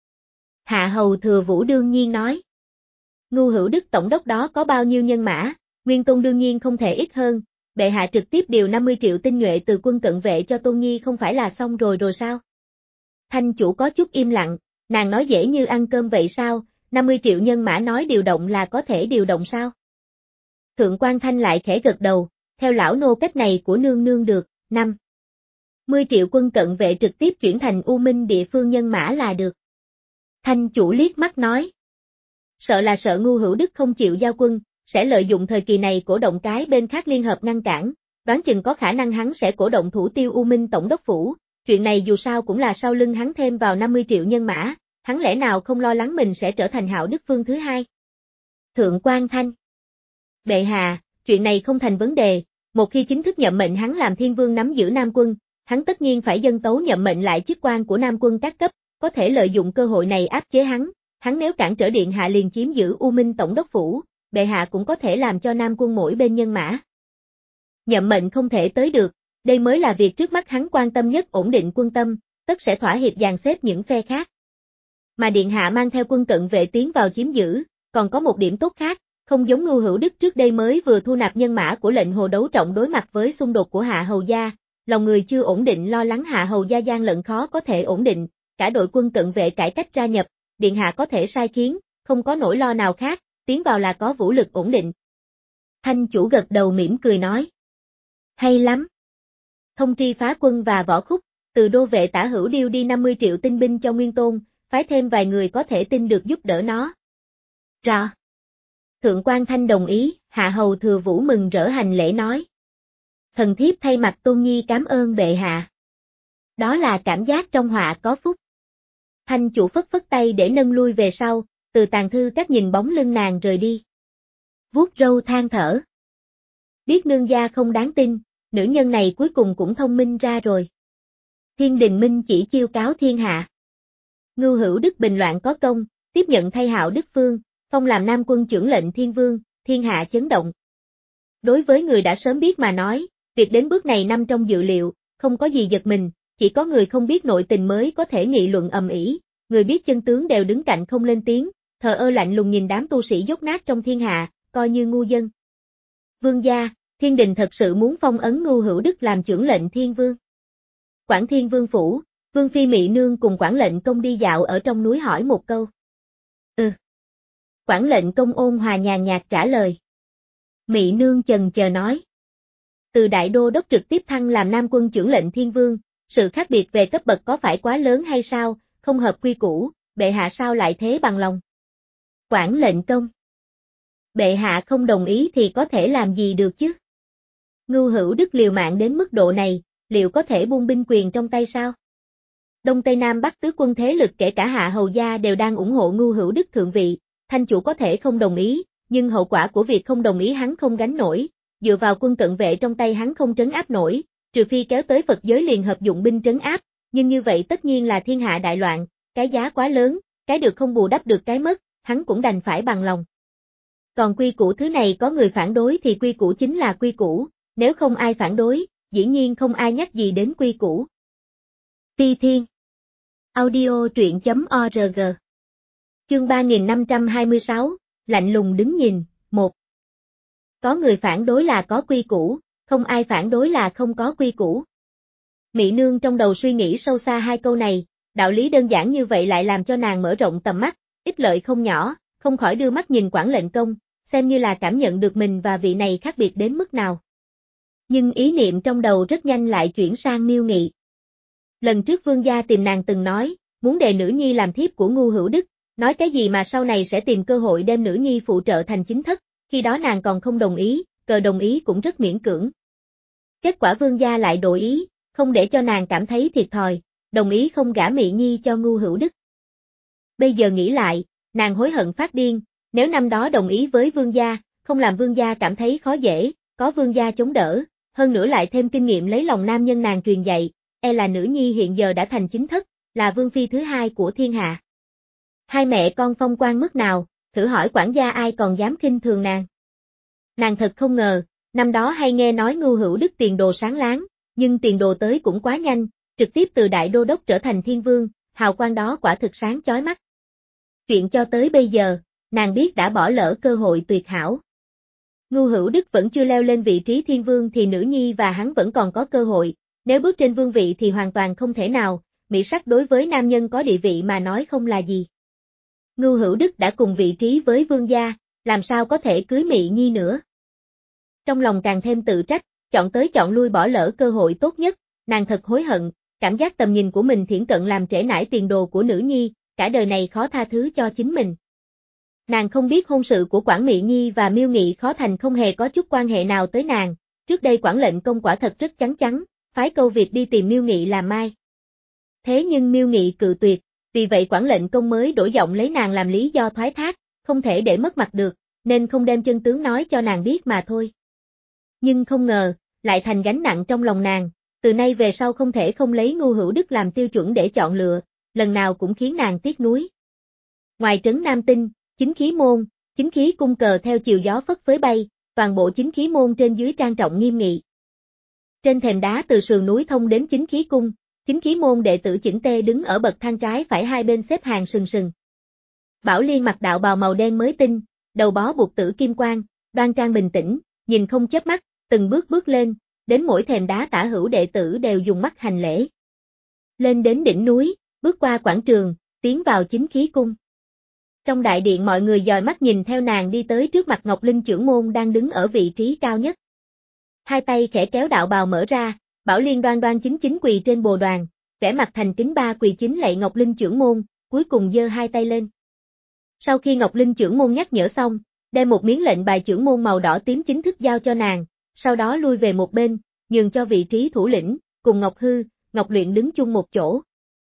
Hạ Hầu Thừa Vũ đương nhiên nói. Ngưu Hữu Đức tổng đốc đó có bao nhiêu nhân mã, Nguyên Tôn đương nhiên không thể ít hơn, bệ hạ trực tiếp điều năm mươi triệu tinh nhuệ từ quân cận vệ cho Tôn Nhi không phải là xong rồi rồi sao? Thanh chủ có chút im lặng, nàng nói dễ như ăn cơm vậy sao, năm mươi triệu nhân mã nói điều động là có thể điều động sao? Thượng Quan Thanh lại khẽ gật đầu, theo lão nô cách này của nương nương được, năm mươi triệu quân cận vệ trực tiếp chuyển thành U Minh địa phương nhân mã là được. Thanh chủ liếc mắt nói. Sợ là sợ Ngưu Hữu Đức không chịu giao quân, sẽ lợi dụng thời kỳ này cổ động cái bên khác liên hợp ngăn cản, đoán chừng có khả năng hắn sẽ cổ động thủ tiêu U Minh Tổng đốc phủ, chuyện này dù sao cũng là sau lưng hắn thêm vào năm mươi triệu nhân mã, hắn lẽ nào không lo lắng mình sẽ trở thành Hạo Đức Vương thứ hai. Thượng quan Thanh. Bệ hạ, chuyện này không thành vấn đề, một khi chính thức nhậm mệnh hắn làm Thiên Vương nắm giữ Nam Quân, hắn tất nhiên phải dâng tấu nhậm mệnh lại chức quan của Nam Quân các cấp, có thể lợi dụng cơ hội này áp chế hắn, hắn nếu cản trở điện hạ liền chiếm giữ U Minh Tổng đốc phủ, bệ hạ cũng có thể làm cho Nam Quân mỗi bên nhân mã. Nhậm mệnh không thể tới được, đây mới là việc trước mắt hắn quan tâm nhất, ổn định quân tâm, tất sẽ thỏa hiệp dàn xếp những phe khác. Mà điện hạ mang theo quân cận vệ tiến vào chiếm giữ, còn có một điểm tốt khác, không giống Ngưu Hữu Đức trước đây mới vừa thu nạp nhân mã của lệnh Hồ Đấu Trọng đối mặt với xung đột của Hạ Hầu gia, lòng người chưa ổn định lo lắng Hạ Hầu gia gian lận khó có thể ổn định, cả đội quân cận vệ cải cách ra nhập, điện hạ có thể sai khiến, không có nỗi lo nào khác, tiến vào là có vũ lực ổn định. Thanh chủ gật đầu mỉm cười nói. Hay lắm. Thông tri phá quân và võ khúc, từ đô vệ Tả Hữu điêu đi năm mươi triệu tinh binh cho Nguyên Tôn, phái thêm vài người có thể tin được giúp đỡ nó. Rõ. Thượng quan Thanh đồng ý, Hạ Hầu Thừa Vũ mừng rỡ hành lễ nói. Thần thiếp thay mặt Tôn Nhi cảm ơn bệ hạ. Đó là cảm giác trong họa có phúc. Thanh chủ phất phất tay để nâng lui về sau, từ tàng thư các nhìn bóng lưng nàng rời đi. Vuốt râu than thở. Biết nương gia không đáng tin, nữ nhân này cuối cùng cũng thông minh ra rồi. Thiên Đình Minh chỉ chiêu cáo thiên hạ. Ngưu Hữu Đức bình loạn có công, tiếp nhận thay Hạo Đức Phương, phong làm Nam Quân trưởng lệnh Thiên Vương, thiên hạ chấn động. Đối với người đã sớm biết mà nói, việc đến bước này nằm trong dự liệu, không có gì giật mình, chỉ có người không biết nội tình mới có thể nghị luận ầm ĩ, người biết chân tướng đều đứng cạnh không lên tiếng, thờ ơ lạnh lùng nhìn đám tu sĩ dốt nát trong thiên hạ, coi như ngu dân. Vương gia, Thiên Đình thật sự muốn phong ấn Ngưu Hữu Đức làm trưởng lệnh Thiên Vương. Quảng Thiên Vương phủ, Vương phi Mị Nương cùng Quảng lệnh công đi dạo ở trong núi hỏi một câu. Ừ. Quảng lệnh công ôn hòa nhàn nhạt trả lời. Mị Nương chần chờ nói. Từ đại đô đốc trực tiếp thăng làm Nam Quân trưởng lệnh Thiên Vương, sự khác biệt về cấp bậc có phải quá lớn hay sao, không hợp quy củ, bệ hạ sao lại thế bằng lòng. Quảng lệnh công. Bệ hạ không đồng ý thì có thể làm gì được chứ. Ngưu Hữu Đức liều mạng đến mức độ này, liệu có thể buông binh quyền trong tay sao? Đông Tây Nam Bắc tứ quân thế lực kể cả Hạ Hầu gia đều đang ủng hộ Ngưu Hữu Đức thượng vị, Thanh chủ có thể không đồng ý, nhưng hậu quả của việc không đồng ý hắn không gánh nổi, dựa vào quân cận vệ trong tay hắn không trấn áp nổi, trừ phi kéo tới Phật giới liền hợp dụng binh trấn áp, nhưng như vậy tất nhiên là thiên hạ đại loạn, cái giá quá lớn, cái được không bù đắp được cái mất, hắn cũng đành phải bằng lòng. Còn quy củ thứ này có người phản đối thì quy củ chính là quy củ, nếu không ai phản đối, dĩ nhiên không ai nhắc gì đến quy củ. Phi Thiên Audio truyện chấm org Chương ba nghìn năm trăm hai mươi sáu, lạnh lùng đứng nhìn, một. Có người phản đối là có quy củ, không ai phản đối là không có quy củ. Mị Nương trong đầu suy nghĩ sâu xa hai câu này, đạo lý đơn giản như vậy lại làm cho nàng mở rộng tầm mắt, ích lợi không nhỏ, không khỏi đưa mắt nhìn Quảng lệnh công, xem như là cảm nhận được mình và vị này khác biệt đến mức nào. Nhưng ý niệm trong đầu rất nhanh lại chuyển sang Miêu Nghị. Lần trước vương gia tìm nàng từng nói, muốn đề nữ nhi làm thiếp của Ngưu Hữu Đức, nói cái gì mà sau này sẽ tìm cơ hội đem nữ nhi phụ trợ thành chính thất, khi đó nàng còn không đồng ý, cờ đồng ý cũng rất miễn cưỡng. Kết quả vương gia lại đổi ý, không để cho nàng cảm thấy thiệt thòi, đồng ý không gả Mị Nhi cho Ngưu Hữu Đức. Bây giờ nghĩ lại, nàng hối hận phát điên, nếu năm đó đồng ý với vương gia, không làm vương gia cảm thấy khó dễ, có vương gia chống đỡ, hơn nữa lại thêm kinh nghiệm lấy lòng nam nhân nàng truyền dạy, e là nữ nhi hiện giờ đã thành chính thất, là vương phi thứ hai của thiên hạ. Hai mẹ con phong quan mức nào, thử hỏi quản gia ai còn dám khinh thường nàng. Nàng thật không ngờ, năm đó hay nghe nói Ngưu Hữu Đức tiền đồ sáng láng, nhưng tiền đồ tới cũng quá nhanh, trực tiếp từ đại đô đốc trở thành thiên vương, hào quang đó quả thực sáng chói mắt. Chuyện cho tới bây giờ, nàng biết đã bỏ lỡ cơ hội tuyệt hảo. Ngưu Hữu Đức vẫn chưa leo lên vị trí thiên vương thì nữ nhi và hắn vẫn còn có cơ hội, nếu bước trên vương vị thì hoàn toàn không thể nào, mỹ sắc đối với nam nhân có địa vị mà nói không là gì. Ngưu Hữu Đức đã cùng vị trí với vương gia, làm sao có thể cưới Mị Nhi nữa. Trong lòng càng thêm tự trách, chọn tới chọn lui bỏ lỡ cơ hội tốt nhất, nàng thật hối hận, cảm giác tầm nhìn của mình thiển cận làm trễ nải tiền đồ của nữ nhi, cả đời này khó tha thứ cho chính mình. Nàng không biết hôn sự của Quản Mị Nhi và Miêu Nghị Khó Thành không hề có chút quan hệ nào tới nàng, trước đây Quản lệnh công quả thật rất chắn chắn, phái câu việc đi tìm Miêu Nghị làm mai. Thế nhưng Miêu Nghị cự tuyệt, vì vậy Quản lệnh công mới đổi giọng lấy nàng làm lý do thoái thác, không thể để mất mặt được, nên không đem chân tướng nói cho nàng biết mà thôi. Nhưng không ngờ, lại thành gánh nặng trong lòng nàng, từ nay về sau không thể không lấy Ngưu Hữu Đức làm tiêu chuẩn để chọn lựa, lần nào cũng khiến nàng tiếc nuối. Ngoài trấn Nam Tinh, chính khí môn, chính khí cung cờ theo chiều gió phất phới bay, toàn bộ chính khí môn trên dưới trang trọng nghiêm nghị. Trên thềm đá từ sườn núi thông đến chính khí cung, chính khí môn đệ tử chỉnh tê đứng ở bậc thang trái phải hai bên xếp hàng sừng sừng. Bảo Liên mặc đạo bào màu đen mới tinh, đầu bó buộc tử kim quang, đoan trang bình tĩnh, nhìn không chớp mắt, từng bước bước lên, đến mỗi thềm đá tả hữu đệ tử đều dùng mắt hành lễ. Lên đến đỉnh núi, bước qua quảng trường, tiến vào chính khí cung. Trong đại điện mọi người dòi mắt nhìn theo nàng đi tới trước mặt Ngọc Linh trưởng môn đang đứng ở vị trí cao nhất. Hai tay khẽ kéo đạo bào mở ra, Bảo Liên đoan đoan chính chính quỳ trên bồ đoàn, vẻ mặt thành kính ba quỳ chính lạy Ngọc Linh trưởng môn, cuối cùng giơ hai tay lên. Sau khi Ngọc Linh trưởng môn nhắc nhở xong, đem một miếng lệnh bài trưởng môn màu đỏ tím chính thức giao cho nàng, sau đó lui về một bên, nhường cho vị trí thủ lĩnh, cùng Ngọc Hư, Ngọc Luyện đứng chung một chỗ.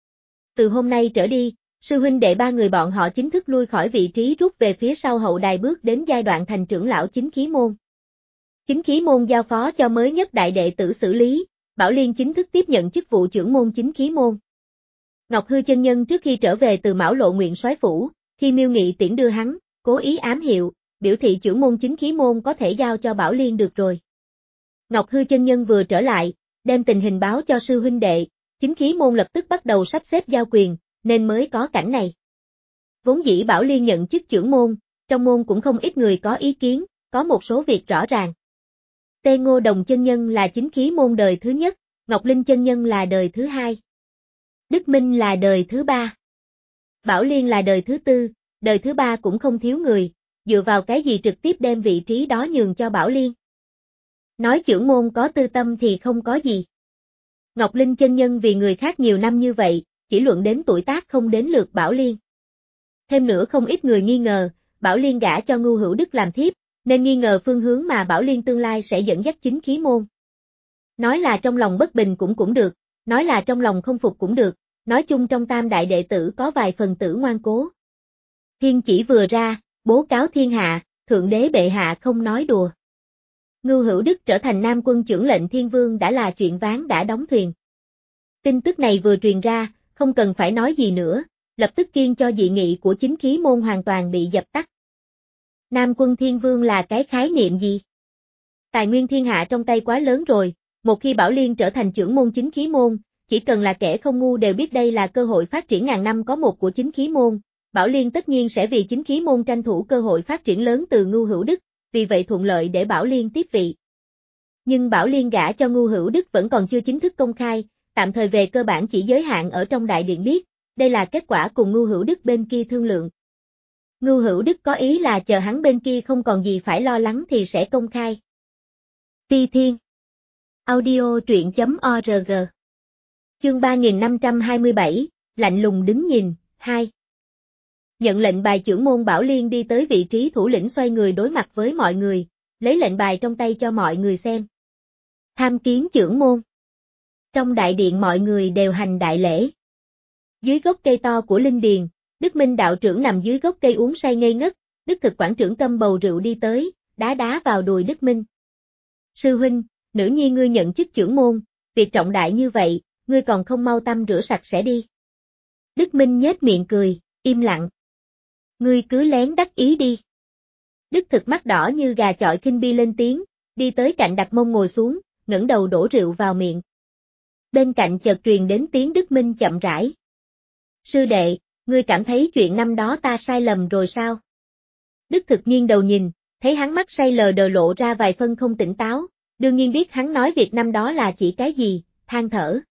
Từ hôm nay trở đi, sư huynh đệ ba người bọn họ chính thức lui khỏi vị trí rút về phía sau hậu đài bước đến giai đoạn thành trưởng lão chính khí môn. Chính khí môn giao phó cho mới nhất đại đệ tử xử lý, Bảo Liên chính thức tiếp nhận chức vụ trưởng môn chính khí môn. Ngọc Hư chân nhân trước khi trở về từ Mão Lộ Nguyện Soái phủ, khi Miêu Nghị tiễn đưa hắn, cố ý ám hiệu, biểu thị trưởng môn chính khí môn có thể giao cho Bảo Liên được rồi. Ngọc Hư chân nhân vừa trở lại, đem tình hình báo cho sư huynh đệ, chính khí môn lập tức bắt đầu sắp xếp giao quyền, nên mới có cảnh này. Vốn dĩ Bảo Liên nhận chức trưởng môn, trong môn cũng không ít người có ý kiến, có một số việc rõ ràng. Tê Ngô Đồng chân nhân là chính khí môn đời thứ nhất, Ngọc Linh chân nhân là đời thứ hai. Đức Minh là đời thứ ba. Bảo Liên là đời thứ tư, đời thứ ba cũng không thiếu người, dựa vào cái gì trực tiếp đem vị trí đó nhường cho Bảo Liên. Nói trưởng môn có tư tâm thì không có gì. Ngọc Linh chân nhân vì người khác nhiều năm như vậy, chỉ luận đến tuổi tác không đến lượt Bảo Liên. Thêm nữa không ít người nghi ngờ, Bảo Liên gả cho Ngưu Hữu Đức làm thiếp, nên nghi ngờ phương hướng mà Bảo Liên tương lai sẽ dẫn dắt chính khí môn. Nói là trong lòng bất bình cũng cũng được, nói là trong lòng không phục cũng được, nói chung trong tam đại đệ tử có vài phần tử ngoan cố. Thiên chỉ vừa ra, bố cáo thiên hạ, thượng đế bệ hạ không nói đùa. Ngưu Hữu Đức trở thành Nam quân trưởng lệnh thiên vương đã là chuyện ván đã đóng thuyền. Tin tức này vừa truyền ra, không cần phải nói gì nữa, lập tức kiêng cho dị nghị của chính khí môn hoàn toàn bị dập tắt. Nam quân thiên vương là cái khái niệm gì? Tài nguyên thiên hạ trong tay quá lớn rồi, một khi Bảo Liên trở thành trưởng môn chính khí môn, chỉ cần là kẻ không ngu đều biết đây là cơ hội phát triển ngàn năm có một của chính khí môn, Bảo Liên tất nhiên sẽ vì chính khí môn tranh thủ cơ hội phát triển lớn từ Ngưu Hữu Đức, vì vậy thuận lợi để Bảo Liên tiếp vị. Nhưng Bảo Liên gả cho Ngưu Hữu Đức vẫn còn chưa chính thức công khai, tạm thời về cơ bản chỉ giới hạn ở trong đại điện biết, đây là kết quả cùng Ngưu Hữu Đức bên kia thương lượng. Ngưu Hữu Đức có ý là chờ hắn bên kia không còn gì phải lo lắng thì sẽ công khai. Ti Thiên Audio truyện chấm org Chương ba nghìn năm trăm hai mươi bảy, lạnh lùng đứng nhìn, hai. Nhận lệnh bài trưởng môn Bảo Liên đi tới vị trí thủ lĩnh xoay người đối mặt với mọi người, lấy lệnh bài trong tay cho mọi người xem. Tham kiến trưởng môn. Trong đại điện mọi người đều hành đại lễ. Dưới gốc cây to của Linh Điền, Đức Minh đạo trưởng nằm dưới gốc cây uống say ngây ngất, Đức Thực quản trưởng cầm bầu rượu đi tới, đá đá vào đùi Đức Minh. Sư huynh, nữ nhi ngươi nhận chức trưởng môn, việc trọng đại như vậy, ngươi còn không mau tăm rửa sạch sẽ đi. Đức Minh nhếch miệng cười, im lặng. Ngươi cứ lén đắc ý đi. Đức Thực mắt đỏ như gà chọi khinh bi lên tiếng, đi tới cạnh đặt mông ngồi xuống, ngẩng đầu đổ rượu vào miệng. Bên cạnh chợt truyền đến tiếng Đức Minh chậm rãi. Sư đệ, ngươi cảm thấy chuyện năm đó ta sai lầm rồi sao? Đức Thực nghiêng đầu nhìn, thấy hắn mắt say lờ đờ lộ ra vài phân không tỉnh táo, đương nhiên biết hắn nói việc năm đó là chỉ cái gì, than thở.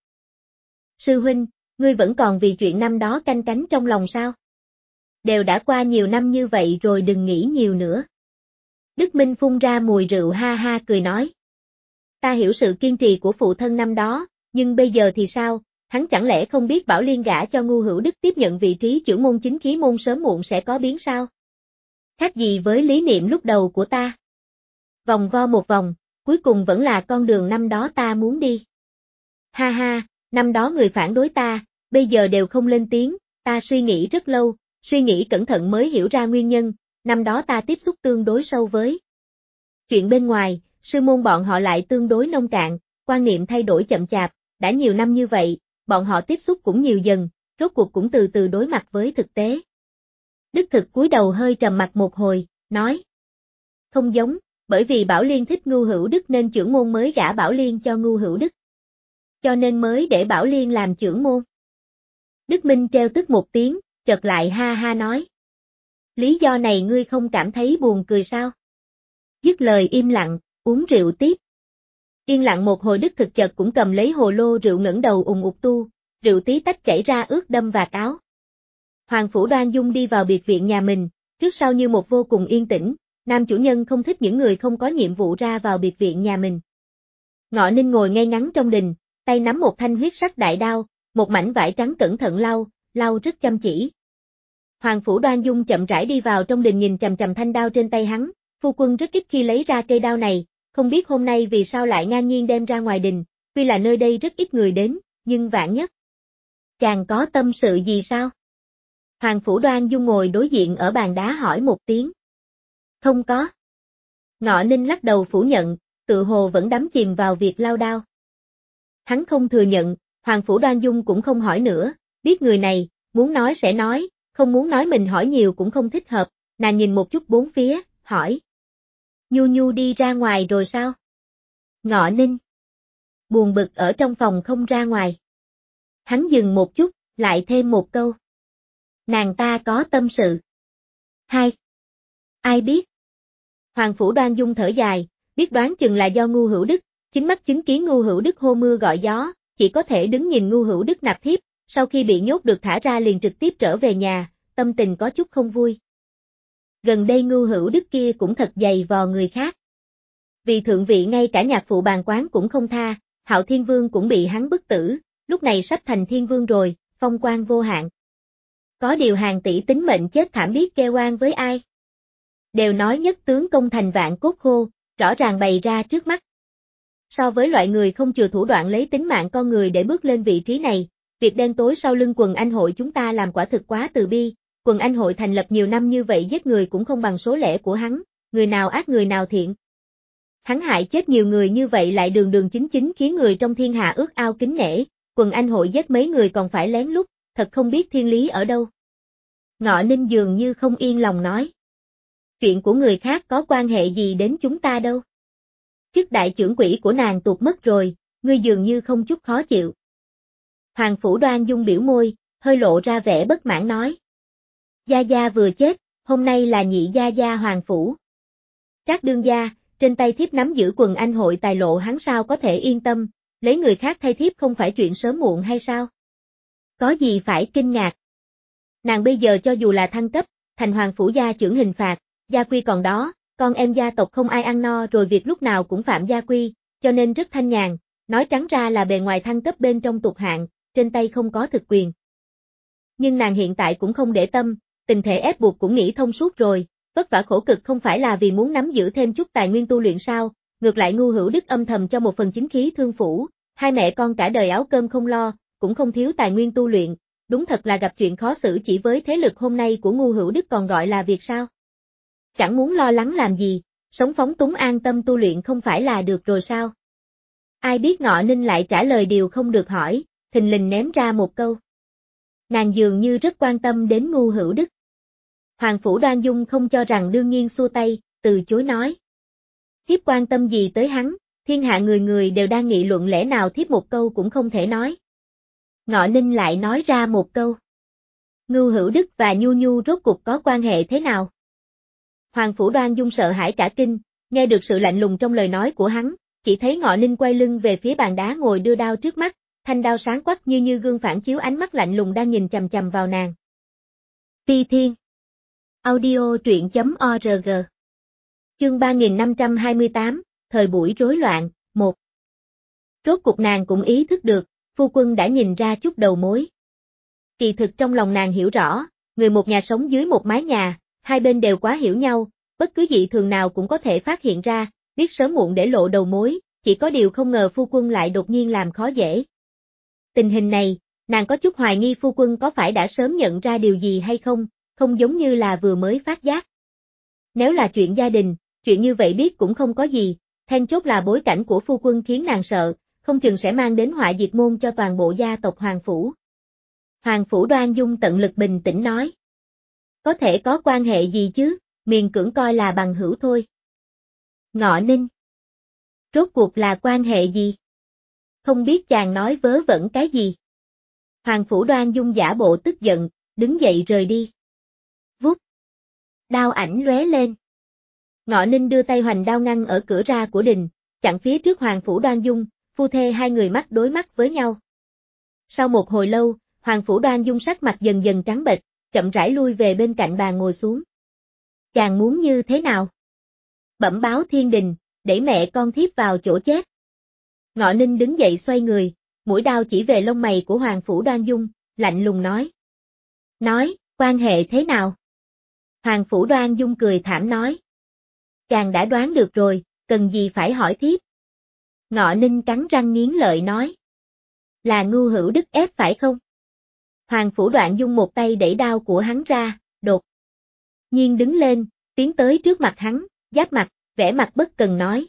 Sư huynh, ngươi vẫn còn vì chuyện năm đó canh cánh trong lòng sao? Đều đã qua nhiều năm như vậy rồi đừng nghĩ nhiều nữa. Đức Minh phun ra mùi rượu ha ha cười nói. Ta hiểu sự kiên trì của phụ thân năm đó, nhưng bây giờ thì sao, hắn chẳng lẽ không biết Bảo Liên gả cho Ngu Hữu Đức tiếp nhận vị trí chưởng môn chính khí môn sớm muộn sẽ có biến sao? Khác gì với lý niệm lúc đầu của ta? Vòng vo một vòng, cuối cùng vẫn là con đường năm đó ta muốn đi. Ha ha, năm đó người phản đối ta, bây giờ đều không lên tiếng, ta suy nghĩ rất lâu, suy nghĩ cẩn thận mới hiểu ra nguyên nhân, năm đó ta tiếp xúc tương đối sâu với chuyện bên ngoài, sư môn bọn họ lại tương đối nông cạn, quan niệm thay đổi chậm chạp, đã nhiều năm như vậy, bọn họ tiếp xúc cũng nhiều dần, rốt cuộc cũng từ từ đối mặt với thực tế. Đức Thực cúi đầu hơi trầm mặt một hồi, nói. Không giống, bởi vì Bảo Liên thích Ngu Hữu Đức nên chưởng môn mới gả Bảo Liên cho Ngu Hữu Đức. Cho nên mới để Bảo Liên làm chưởng môn. Đức Minh treo tức một tiếng, chợt lại ha ha nói. Lý do này ngươi không cảm thấy buồn cười sao? Dứt lời im lặng, uống rượu tiếp. Yên lặng một hồi Đức Thực chợt cũng cầm lấy hồ lô rượu ngẩng đầu ùng ục tu, rượu tí tách chảy ra ướt đâm vạt áo. Hoàng Phủ Đoan Dung đi vào biệt viện nhà mình, trước sau như một vô cùng yên tĩnh, nam chủ nhân không thích những người không có nhiệm vụ ra vào biệt viện nhà mình. Ngọ Ninh ngồi ngay ngắn trong đình, tay nắm một thanh huyết sắc đại đao, một mảnh vải trắng cẩn thận lau, lau rất chăm chỉ. Hoàng Phủ Đoan Dung chậm rãi đi vào trong đình nhìn chằm chằm thanh đao trên tay hắn, phu quân rất ít khi lấy ra cây đao này, không biết hôm nay vì sao lại ngang nhiên đem ra ngoài đình, tuy là nơi đây rất ít người đến, nhưng vạn nhất. Chàng có tâm sự gì sao? Hoàng Phủ Đoan Dung ngồi đối diện ở bàn đá hỏi một tiếng. Không có. Ngọ Ninh lắc đầu phủ nhận, tự hồ vẫn đắm chìm vào việc lao đao. Hắn không thừa nhận, Hoàng Phủ Đoan Dung cũng không hỏi nữa, biết người này, muốn nói sẽ nói, không muốn nói mình hỏi nhiều cũng không thích hợp, nàng nhìn một chút bốn phía, hỏi. Nhu Nhu đi ra ngoài rồi sao? Ngọ Ninh. Buồn bực ở trong phòng không ra ngoài. Hắn dừng một chút, lại thêm một câu. Nàng ta có tâm sự. Hai. Ai biết? Hoàng Phủ Đoan Dung thở dài, biết đoán chừng là do Ngu Hữu Đức, chính mắt chứng kiến Ngu Hữu Đức hô mưa gọi gió, chỉ có thể đứng nhìn Ngu Hữu Đức nạp thiếp, sau khi bị nhốt được thả ra liền trực tiếp trở về nhà, tâm tình có chút không vui. Gần đây Ngu Hữu Đức kia cũng thật dày vò người khác. Vì thượng vị ngay cả nhạc phụ bàn quán cũng không tha, Hạo Thiên Vương cũng bị hắn bức tử, lúc này sắp thành Thiên Vương rồi, phong quan vô hạn. Có điều hàng tỷ tính mệnh chết thảm biết kêu oan với ai. Đều nói nhất tướng công thành vạn cốt khô, rõ ràng bày ra trước mắt. So với loại người không chừa thủ đoạn lấy tính mạng con người để bước lên vị trí này, việc đen tối sau lưng quần anh hội chúng ta làm quả thực quá từ bi, quần anh hội thành lập nhiều năm như vậy giết người cũng không bằng số lẻ của hắn, người nào ác người nào thiện. Hắn hại chết nhiều người như vậy lại đường đường chính chính khiến người trong thiên hạ ước ao kính nể, quần anh hội giết mấy người còn phải lén lút, thật không biết thiên lý ở đâu. Ngọ Ninh dường như không yên lòng nói. Chuyện của người khác có quan hệ gì đến chúng ta đâu. Chức đại trưởng quỹ của nàng tuột mất rồi, ngươi dường như không chút khó chịu. Hoàng Phủ Đoan Dung biểu môi, hơi lộ ra vẻ bất mãn nói. Gia Gia vừa chết, hôm nay là nhị Gia Gia Hoàng Phủ. Trác đương gia, trên tay thiếp nắm giữ quần anh hội tài lộ hắn sao có thể yên tâm, lấy người khác thay thiếp không phải chuyện sớm muộn hay sao? Có gì phải kinh ngạc? Nàng bây giờ cho dù là thăng cấp, thành Hoàng Phủ gia trưởng hình phạt, gia quy còn đó, con em gia tộc không ai ăn no rồi việc lúc nào cũng phạm gia quy, cho nên rất thanh nhàn, nói trắng ra là bề ngoài thăng cấp bên trong tục hạng, trên tay không có thực quyền. Nhưng nàng hiện tại cũng không để tâm, tình thể ép buộc cũng nghĩ thông suốt rồi, vất vả khổ cực không phải là vì muốn nắm giữ thêm chút tài nguyên tu luyện sao, ngược lại Ngu Hữu Đức âm thầm cho một phần chính khí thương phủ, hai mẹ con cả đời áo cơm không lo, cũng không thiếu tài nguyên tu luyện, đúng thật là gặp chuyện khó xử chỉ với thế lực hôm nay của Ngu Hữu Đức còn gọi là việc sao. Chẳng muốn lo lắng làm gì, sống phóng túng an tâm tu luyện không phải là được rồi sao. Ai biết Ngọ Ninh lại trả lời điều không được hỏi, thình lình ném ra một câu. Nàng dường như rất quan tâm đến Ngu Hữu Đức. Hoàng Phủ Đoan Dung không cho rằng đương nhiên xua tay, từ chối nói. Thiếp quan tâm gì tới hắn, thiên hạ người người đều đang nghị luận lẽ nào thiếp một câu cũng không thể nói. Ngọ Ninh lại nói ra một câu. Ngu Hữu Đức và Nhu Nhu rốt cuộc có quan hệ thế nào? Hoàng Phủ Đoan Dung sợ hãi cả kinh, nghe được sự lạnh lùng trong lời nói của hắn, chỉ thấy Ngọ Ninh quay lưng về phía bàn đá ngồi đưa đao trước mắt, thanh đao sáng quắc như như gương phản chiếu ánh mắt lạnh lùng đang nhìn chằm chằm vào nàng. Ti Thiên Audio truyện chấm org Chương ba nghìn năm trăm hai mươi tám, thời buổi rối loạn, một Rốt cuộc nàng cũng ý thức được, phu quân đã nhìn ra chút đầu mối. Kỳ thực trong lòng nàng hiểu rõ, người một nhà sống dưới một mái nhà, hai bên đều quá hiểu nhau, bất cứ dị thường nào cũng có thể phát hiện ra, biết sớm muộn để lộ đầu mối, chỉ có điều không ngờ phu quân lại đột nhiên làm khó dễ. Tình hình này, nàng có chút hoài nghi phu quân có phải đã sớm nhận ra điều gì hay không, không giống như là vừa mới phát giác. Nếu là chuyện gia đình, chuyện như vậy biết cũng không có gì, then chốt là bối cảnh của phu quân khiến nàng sợ, không chừng sẽ mang đến họa diệt môn cho toàn bộ gia tộc Hoàng Phủ. Hoàng Phủ Đoan Dung tận lực bình tĩnh nói. Có thể có quan hệ gì chứ, miền cưỡng coi là bằng hữu thôi. Ngọ Ninh. Rốt cuộc là quan hệ gì? Không biết chàng nói vớ vẩn cái gì. Hoàng Phủ Đoan Dung giả bộ tức giận, đứng dậy rời đi. Vút. Đao ảnh lóe lên. Ngọ Ninh đưa tay hoành đao ngăn ở cửa ra của đình, chặn phía trước Hoàng Phủ Đoan Dung, phu thê hai người mắt đối mắt với nhau. Sau một hồi lâu, Hoàng Phủ Đoan Dung sắc mặt dần dần trắng bệch, chậm rãi lui về bên cạnh bàn ngồi xuống. Chàng muốn như thế nào? Bẩm báo thiên đình, để mẹ con thiếp vào chỗ chết. Ngọ Ninh đứng dậy xoay người, mũi đao chỉ về lông mày của Hoàng Phủ Đoan Dung, lạnh lùng nói. Nói, quan hệ thế nào? Hoàng Phủ Đoan Dung cười thảm nói. Chàng đã đoán được rồi, cần gì phải hỏi thiếp? Ngọ Ninh cắn răng nghiến lợi nói. Là Ngưu Hữu Đức ép phải không? Hoàng Phủ Đoan Dung một tay đẩy đao của hắn ra, đột nhiên đứng lên, tiến tới trước mặt hắn, giáp mặt, vẻ mặt bất cần nói.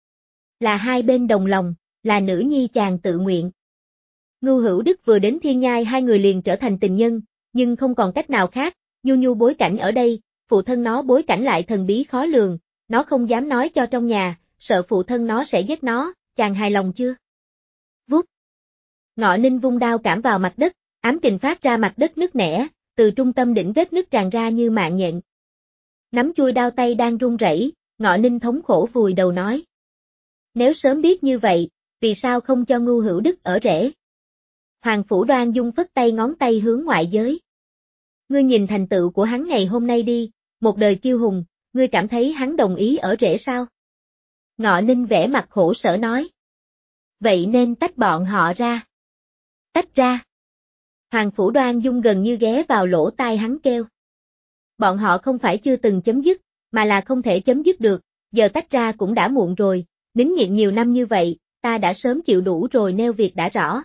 Là hai bên đồng lòng, là nữ nhi chàng tự nguyện. Ngưu Hữu Đức vừa đến Thiên Nhai hai người liền trở thành tình nhân, nhưng không còn cách nào khác, Nhu Nhu bối cảnh ở đây, phụ thân nó bối cảnh lại thần bí khó lường, nó không dám nói cho trong nhà, sợ phụ thân nó sẽ giết nó, chàng hài lòng chưa? Vút. Ngọ Ninh vung đao cảm vào mặt đất, ám kình phát ra mặt đất nứt nẻ, từ trung tâm đỉnh vết nứt tràn ra như mạng nhện. Nắm chui đao tay đang run rẩy, Ngọ Ninh thống khổ vùi đầu nói. Nếu sớm biết như vậy, vì sao không cho Ngưu Hữu Đức ở rể? Hoàng Phủ Đoan Dung phất tay ngón tay hướng ngoại giới. Ngươi nhìn thành tựu của hắn ngày hôm nay đi, một đời kiêu hùng, ngươi cảm thấy hắn đồng ý ở rể sao? Ngọ Ninh vẻ mặt khổ sở nói. Vậy nên tách bọn họ ra. Tách ra. Hoàng Phủ Đoan Dung gần như ghé vào lỗ tai hắn kêu. Bọn họ không phải chưa từng chấm dứt, mà là không thể chấm dứt được, giờ tách ra cũng đã muộn rồi, nín nhịn nhiều năm như vậy, ta đã sớm chịu đủ rồi nêu việc đã rõ.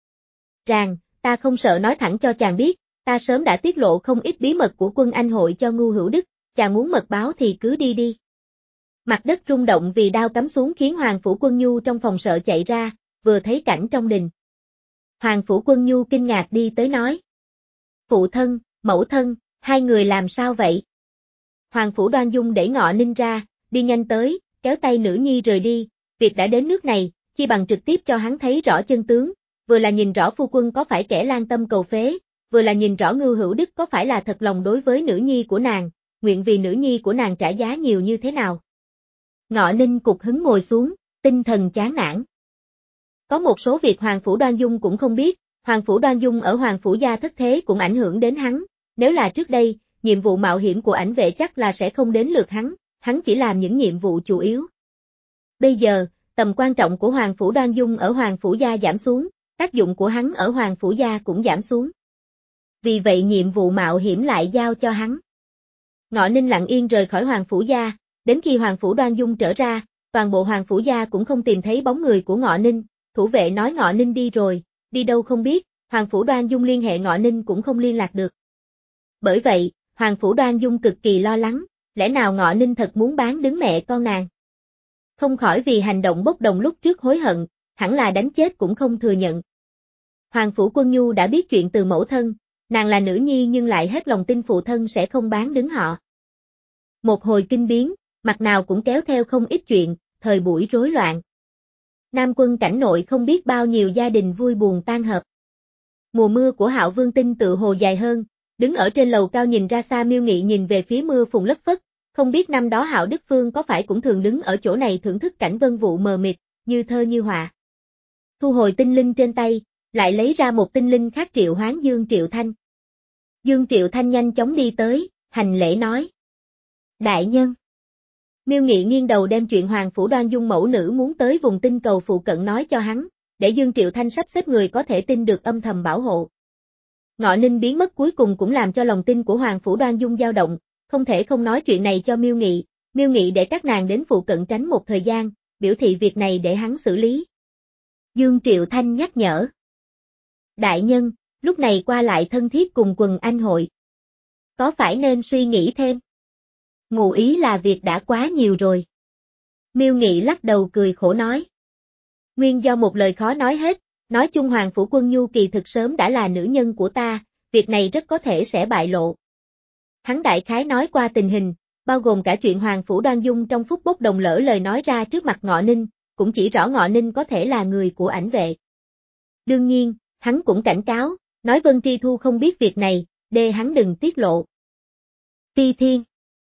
Ràng, ta không sợ nói thẳng cho chàng biết, ta sớm đã tiết lộ không ít bí mật của quân Anh hội cho Ngưu Hữu Đức, chàng muốn mật báo thì cứ đi đi. Mặt đất rung động vì đao cắm xuống khiến Hoàng Phủ Quân Nhu trong phòng sợ chạy ra, vừa thấy cảnh trong đình. Hoàng Phủ Quân Nhu kinh ngạc đi tới nói. Phụ thân, mẫu thân, hai người làm sao vậy? Hoàng Phủ Đoan Dung để Ngọ Ninh ra, đi nhanh tới, kéo tay nữ nhi rời đi, việc đã đến nước này, chi bằng trực tiếp cho hắn thấy rõ chân tướng, vừa là nhìn rõ phu quân có phải kẻ lan tâm cầu phế, vừa là nhìn rõ Ngưu Hữu Đức có phải là thật lòng đối với nữ nhi của nàng, nguyện vì nữ nhi của nàng trả giá nhiều như thế nào. Ngọ Ninh cục hứng ngồi xuống, tinh thần chán nản. Có một số việc Hoàng Phủ Đoan Dung cũng không biết, Hoàng Phủ Đoan Dung ở Hoàng Phủ gia thất thế cũng ảnh hưởng đến hắn, nếu là trước đây, nhiệm vụ mạo hiểm của ảnh vệ chắc là sẽ không đến lượt hắn, hắn chỉ làm những nhiệm vụ chủ yếu. Bây giờ, tầm quan trọng của Hoàng Phủ Đoan Dung ở Hoàng Phủ gia giảm xuống, tác dụng của hắn ở Hoàng Phủ gia cũng giảm xuống. Vì vậy nhiệm vụ mạo hiểm lại giao cho hắn. Ngọ Ninh lặng yên rời khỏi Hoàng Phủ gia, đến khi Hoàng Phủ Đoan Dung trở ra, toàn bộ Hoàng Phủ gia cũng không tìm thấy bóng người của Ngọ Ninh, thủ vệ nói Ngọ Ninh đi rồi, đi đâu không biết, Hoàng Phủ Đoan Dung liên hệ Ngọ Ninh cũng không liên lạc được. Bởi vậy, Hoàng Phủ Đoan Dung cực kỳ lo lắng, lẽ nào Ngọ Ninh thật muốn bán đứng mẹ con nàng? Không khỏi vì hành động bốc đồng lúc trước hối hận, hẳn là đánh chết cũng không thừa nhận. Hoàng Phủ Quân Nhu đã biết chuyện từ mẫu thân, nàng là nữ nhi nhưng lại hết lòng tin phụ thân sẽ không bán đứng họ. Một hồi kinh biến, mặt nào cũng kéo theo không ít chuyện, thời buổi rối loạn. Nam Quân cảnh nội không biết bao nhiêu gia đình vui buồn tan hợp. Mùa mưa của Hạo Vương Tinh tự hồ dài hơn, đứng ở trên lầu cao nhìn ra xa Miêu Nghị nhìn về phía mưa phùn lất phất, không biết năm đó Hạo Đức Phương có phải cũng thường đứng ở chỗ này thưởng thức cảnh vân vụ mờ mịt, như thơ như họa. Thu hồi tinh linh trên tay, lại lấy ra một tinh linh khác triệu hoán Dương Triệu Thanh. Dương Triệu Thanh nhanh chóng đi tới, hành lễ nói. Đại nhân. Miêu Nghị nghiêng đầu đem chuyện Hoàng Phủ Đoan Dung mẫu nữ muốn tới vùng tinh cầu phụ cận nói cho hắn, để Dương Triệu Thanh sắp xếp người có thể tin được âm thầm bảo hộ. Ngọ Ninh biến mất cuối cùng cũng làm cho lòng tin của Hoàng Phủ Đoan Dung dao động, không thể không nói chuyện này cho Miêu Nghị, Miêu Nghị để các nàng đến phụ cận tránh một thời gian, biểu thị việc này để hắn xử lý. Dương Triệu Thanh nhắc nhở. Đại nhân, lúc này qua lại thân thiết cùng quần anh hội. Có phải nên suy nghĩ thêm? Ngụ ý là việc đã quá nhiều rồi. Miêu Nghị lắc đầu cười khổ nói. Nguyên do một lời khó nói hết, nói chung Hoàng Phủ Quân Nhu kỳ thực sớm đã là nữ nhân của ta, việc này rất có thể sẽ bại lộ. Hắn đại khái nói qua tình hình, bao gồm cả chuyện Hoàng Phủ Đoan Dung trong phút bốc đồng lỡ lời nói ra trước mặt Ngọ Ninh, cũng chỉ rõ Ngọ Ninh có thể là người của ảnh vệ. Đương nhiên, hắn cũng cảnh cáo, nói Vân Tri Thu không biết việc này, đê hắn đừng tiết lộ. Ti Thiên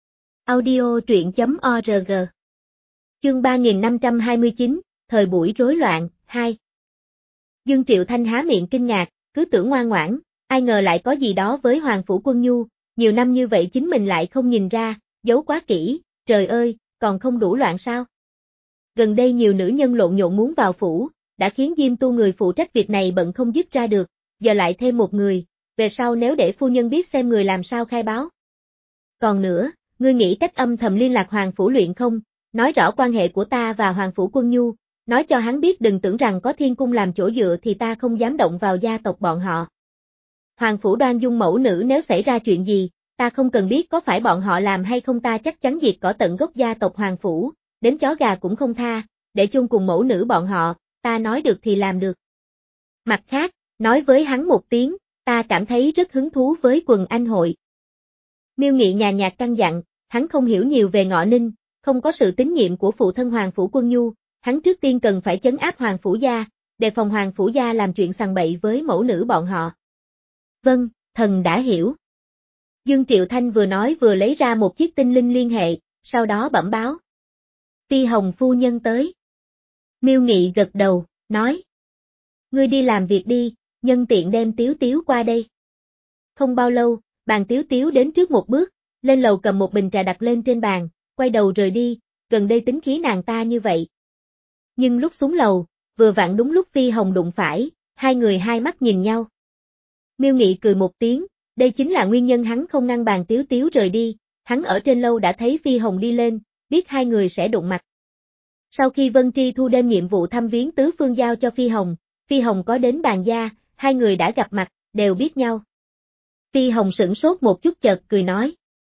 Audio truyện.org Chương ba nghìn năm trăm hai mươi chín, Thời buổi rối loạn, hai. Dương Triệu Thanh há miệng kinh ngạc, cứ tưởng ngoan ngoãn, ai ngờ lại có gì đó với Hoàng Phủ Quân Nhu, nhiều năm như vậy chính mình lại không nhìn ra, giấu quá kỹ, trời ơi, còn không đủ loạn sao? Gần đây nhiều nữ nhân lộn nhộn muốn vào phủ, đã khiến Diêm Tu người phụ trách việc này bận không dứt ra được, giờ lại thêm một người, về sau nếu để phu nhân biết xem người làm sao khai báo. Còn nữa, ngươi nghĩ cách âm thầm liên lạc Hoàng Phủ Luyện không, nói rõ quan hệ của ta và Hoàng Phủ Quân Nhu, nói cho hắn biết đừng tưởng rằng có thiên cung làm chỗ dựa thì ta không dám động vào gia tộc bọn họ. Hoàng Phủ Đoan Dung mẫu nữ nếu xảy ra chuyện gì, ta không cần biết có phải bọn họ làm hay không ta chắc chắn diệt cỏ tận gốc gia tộc Hoàng Phủ, đến chó gà cũng không tha, để chung cùng mẫu nữ bọn họ, ta nói được thì làm được. Mặt khác, nói với hắn một tiếng, ta cảm thấy rất hứng thú với quần anh hội. Miêu Nghị nhàn nhạt căn dặn, hắn không hiểu nhiều về Ngọ Ninh, không có sự tín nhiệm của phụ thân Hoàng Phủ Quân Nhu, hắn trước tiên cần phải chấn áp Hoàng Phủ gia, đề phòng Hoàng Phủ gia làm chuyện sằng bậy với mẫu nữ bọn họ. Vâng, thần đã hiểu. Dương Triệu Thanh vừa nói vừa lấy ra một chiếc tinh linh liên hệ, sau đó bẩm báo. Phi Hồng phu nhân tới. Miêu Nghị gật đầu, nói. Ngươi đi làm việc đi, nhân tiện đem Tiếu Tiếu qua đây. Không bao lâu, bàn Tiếu Tiếu đến trước một bước, lên lầu cầm một bình trà đặt lên trên bàn, quay đầu rời đi, gần đây tính khí nàng ta như vậy. Nhưng lúc xuống lầu, vừa vặn đúng lúc Phi Hồng đụng phải, hai người hai mắt nhìn nhau. Miêu Nghị cười một tiếng, đây chính là nguyên nhân hắn không ngăn bàn Tiếu Tiếu rời đi, hắn ở trên lâu đã thấy Phi Hồng đi lên, biết hai người sẽ đụng mặt. Sau khi Vân Tri Thu đem nhiệm vụ thăm viếng tứ phương giao cho Phi Hồng, Phi Hồng có đến bàn gia, hai người đã gặp mặt, đều biết nhau. Phi Hồng sửng sốt một chút chợt cười nói.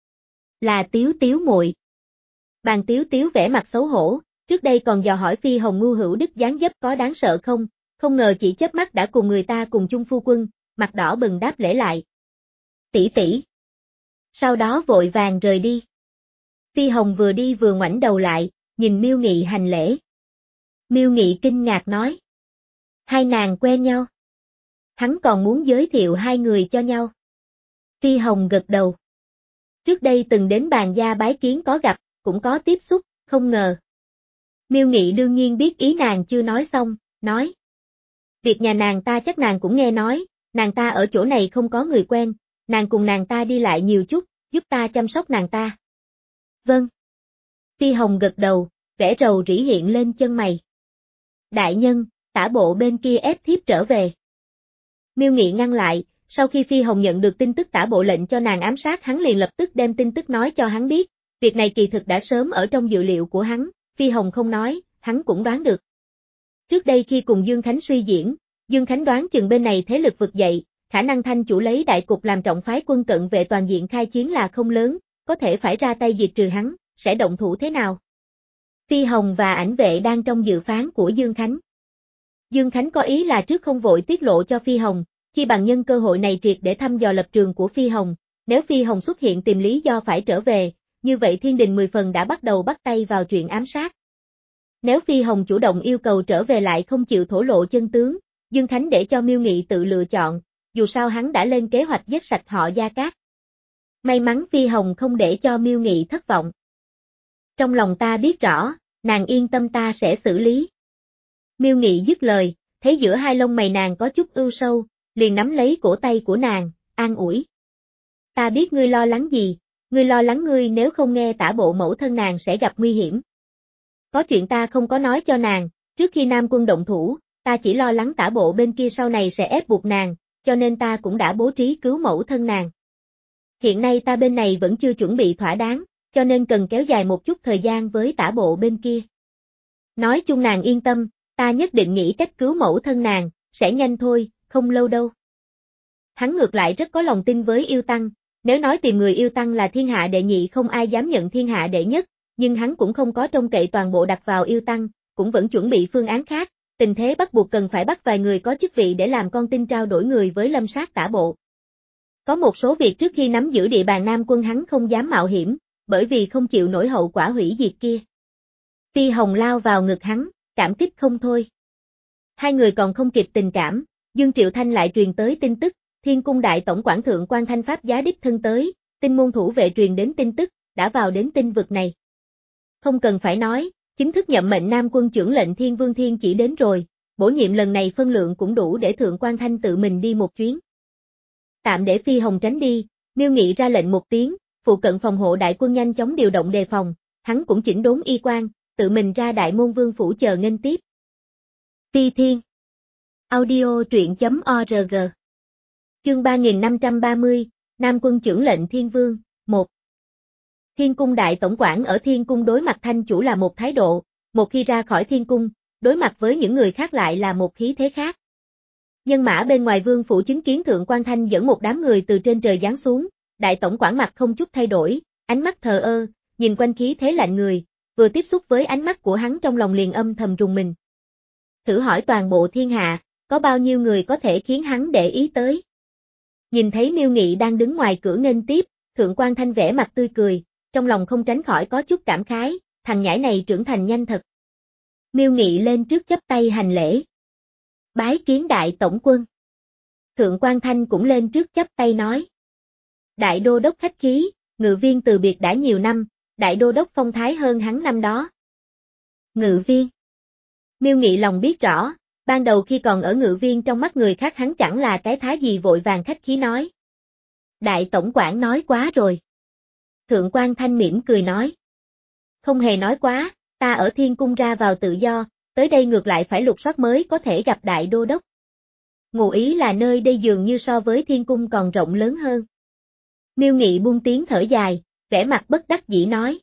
Là Tiếu Tiếu muội. Bàn Tiếu Tiếu vẻ mặt xấu hổ, trước đây còn dò hỏi Phi Hồng ngu hữu đức dáng dấp có đáng sợ không, không ngờ chỉ chớp mắt đã cùng người ta cùng chung phu quân, mặt đỏ bừng đáp lễ lại. Tỷ tỷ. Sau đó vội vàng rời đi. Phi Hồng vừa đi vừa ngoảnh đầu lại, nhìn Miêu Nghị hành lễ. Miêu Nghị kinh ngạc nói. Hai nàng quen nhau. Hắn còn muốn giới thiệu hai người cho nhau. Phi Hồng gật đầu. Trước đây từng đến bàn gia bái kiến có gặp, cũng có tiếp xúc, không ngờ. Miêu Nghị đương nhiên biết ý nàng chưa nói xong, nói. Việc nhà nàng ta chắc nàng cũng nghe nói, nàng ta ở chỗ này không có người quen, nàng cùng nàng ta đi lại nhiều chút, giúp ta chăm sóc nàng ta. Vâng. Phi Hồng gật đầu, vẻ rầu rĩ hiện lên chân mày. Đại nhân, tả bộ bên kia ép thiếp trở về. Miêu Nghị ngăn lại, sau khi Phi Hồng nhận được tin tức tả bộ lệnh cho nàng ám sát hắn liền lập tức đem tin tức nói cho hắn biết, việc này kỳ thực đã sớm ở trong dự liệu của hắn, Phi Hồng không nói, hắn cũng đoán được. Trước đây khi cùng Dương Khánh suy diễn, Dương Khánh đoán chừng bên này thế lực vực dậy, khả năng Thanh chủ lấy đại cục làm trọng phái quân cận vệ toàn diện khai chiến là không lớn, có thể phải ra tay diệt trừ hắn, sẽ động thủ thế nào? Phi Hồng và ảnh vệ đang trong dự phán của Dương Khánh. Dương Khánh có ý là trước không vội tiết lộ cho Phi Hồng, chi bằng nhân cơ hội này triệt để thăm dò lập trường của Phi Hồng, nếu Phi Hồng xuất hiện tìm lý do phải trở về, như vậy Thiên Đình mười phần đã bắt đầu bắt tay vào chuyện ám sát. Nếu Phi Hồng chủ động yêu cầu trở về lại không chịu thổ lộ chân tướng, Dương Khánh để cho Miêu Nghị tự lựa chọn, dù sao hắn đã lên kế hoạch giết sạch họ Gia Cát. May mắn Phi Hồng không để cho Miêu Nghị thất vọng. Trong lòng ta biết rõ, nàng yên tâm ta sẽ xử lý. Miêu Nghị dứt lời, thấy giữa hai lông mày nàng có chút ưu sâu, liền nắm lấy cổ tay của nàng, an ủi. Ta biết ngươi lo lắng gì, ngươi lo lắng ngươi nếu không nghe tả bộ mẫu thân nàng sẽ gặp nguy hiểm. Có chuyện ta không có nói cho nàng, trước khi Nam Quân động thủ, ta chỉ lo lắng tả bộ bên kia sau này sẽ ép buộc nàng, cho nên ta cũng đã bố trí cứu mẫu thân nàng. Hiện nay ta bên này vẫn chưa chuẩn bị thỏa đáng, cho nên cần kéo dài một chút thời gian với tả bộ bên kia. Nói chung nàng yên tâm, ta nhất định nghĩ cách cứu mẫu thân nàng, sẽ nhanh thôi, không lâu đâu. Hắn ngược lại rất có lòng tin với Yêu Tăng, nếu nói tìm người Yêu Tăng là thiên hạ đệ nhị không ai dám nhận thiên hạ đệ nhất, nhưng hắn cũng không có trông cậy toàn bộ đặt vào Yêu Tăng, cũng vẫn chuẩn bị phương án khác, tình thế bắt buộc cần phải bắt vài người có chức vị để làm con tin trao đổi người với lâm sát tả bộ. Có một số việc trước khi nắm giữ địa bàn Nam quân hắn không dám mạo hiểm, bởi vì không chịu nổi hậu quả hủy diệt kia. Phi Hồng lao vào ngực hắn, cảm kích không thôi. Hai người còn không kịp tình cảm, Dương Triệu Thanh lại truyền tới tin tức, Thiên Cung Đại Tổng quản Thượng quan Thanh Pháp giá đích thân tới, tinh môn thủ vệ truyền đến tin tức, đã vào đến tinh vực này. Không cần phải nói, chính thức nhậm mệnh Nam quân trưởng lệnh Thiên Vương Thiên chỉ đến rồi, bổ nhiệm lần này phân lượng cũng đủ để Thượng quan Thanh tự mình đi một chuyến. Tạm để Phi Hồng tránh đi, Miêu Nghị ra lệnh một tiếng, phụ cận phòng hộ đại quân nhanh chóng điều động đề phòng, hắn cũng chỉnh đốn y quan, tự mình ra Đại Môn Vương phủ chờ nghênh tiếp. Phi Thiên Audio truyện chấm org Chương ba nghìn năm trăm ba mươi, Nam quân trưởng lệnh Thiên Vương, một. Thiên Cung Đại Tổng quản ở Thiên Cung đối mặt Thanh chủ là một thái độ, một khi ra khỏi Thiên Cung, đối mặt với những người khác lại là một khí thế khác. Nhân mã bên ngoài vương phủ chứng kiến Thượng quan Thanh dẫn một đám người từ trên trời giáng xuống, Đại Tổng quản mặt không chút thay đổi, ánh mắt thờ ơ, nhìn quanh khí thế lạnh người, vừa tiếp xúc với ánh mắt của hắn trong lòng liền âm thầm rùng mình. Thử hỏi toàn bộ thiên hạ, có bao nhiêu người có thể khiến hắn để ý tới. Nhìn thấy Miêu Nghị đang đứng ngoài cửa nghênh tiếp, Thượng quan Thanh vẻ mặt tươi cười, trong lòng không tránh khỏi có chút cảm khái, thằng nhãi này trưởng thành nhanh thật. Miêu Nghị lên trước chắp tay hành lễ. Bái kiến Đại Tổng quân. Thượng quan Thanh cũng lên trước chắp tay nói. Đại đô đốc khách khí, Ngự viên từ biệt đã nhiều năm, Đại đô đốc phong thái hơn hắn năm đó. Ngự viên. Miêu Nghị lòng biết rõ, ban đầu khi còn ở Ngự viên trong mắt người khác hắn chẳng là cái thái gì vội vàng khách khí nói. Đại Tổng quản nói quá rồi. Thượng quan Thanh mỉm cười nói. Không hề nói quá, ta ở Thiên Cung ra vào tự do, tới đây ngược lại phải lục soát mới có thể gặp Đại đô đốc. Ngụ ý là nơi đây dường như so với Thiên Cung còn rộng lớn hơn. Miêu Nghị buông tiếng thở dài, vẻ mặt bất đắc dĩ nói.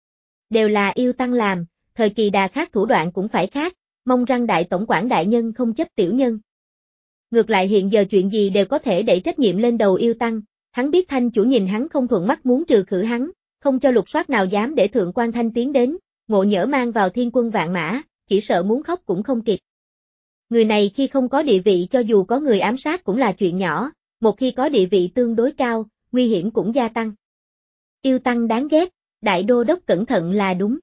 Đều là Yêu Tăng làm, thời kỳ đà khác thủ đoạn cũng phải khác, mong rằng Đại Tổng quản đại nhân không chấp tiểu nhân. Ngược lại hiện giờ chuyện gì đều có thể đẩy trách nhiệm lên đầu Yêu Tăng, hắn biết Thanh chủ nhìn hắn không thuận mắt muốn trừ khử hắn, không cho lục soát nào dám để Thượng quan Thanh tiến đến, ngộ nhỡ mang vào thiên quân vạn mã, chỉ sợ muốn khóc cũng không kịp. Người này khi không có địa vị cho dù có người ám sát cũng là chuyện nhỏ, một khi có địa vị tương đối cao, nguy hiểm cũng gia tăng. Yêu Tăng đáng ghét, Đại đô đốc cẩn thận là đúng.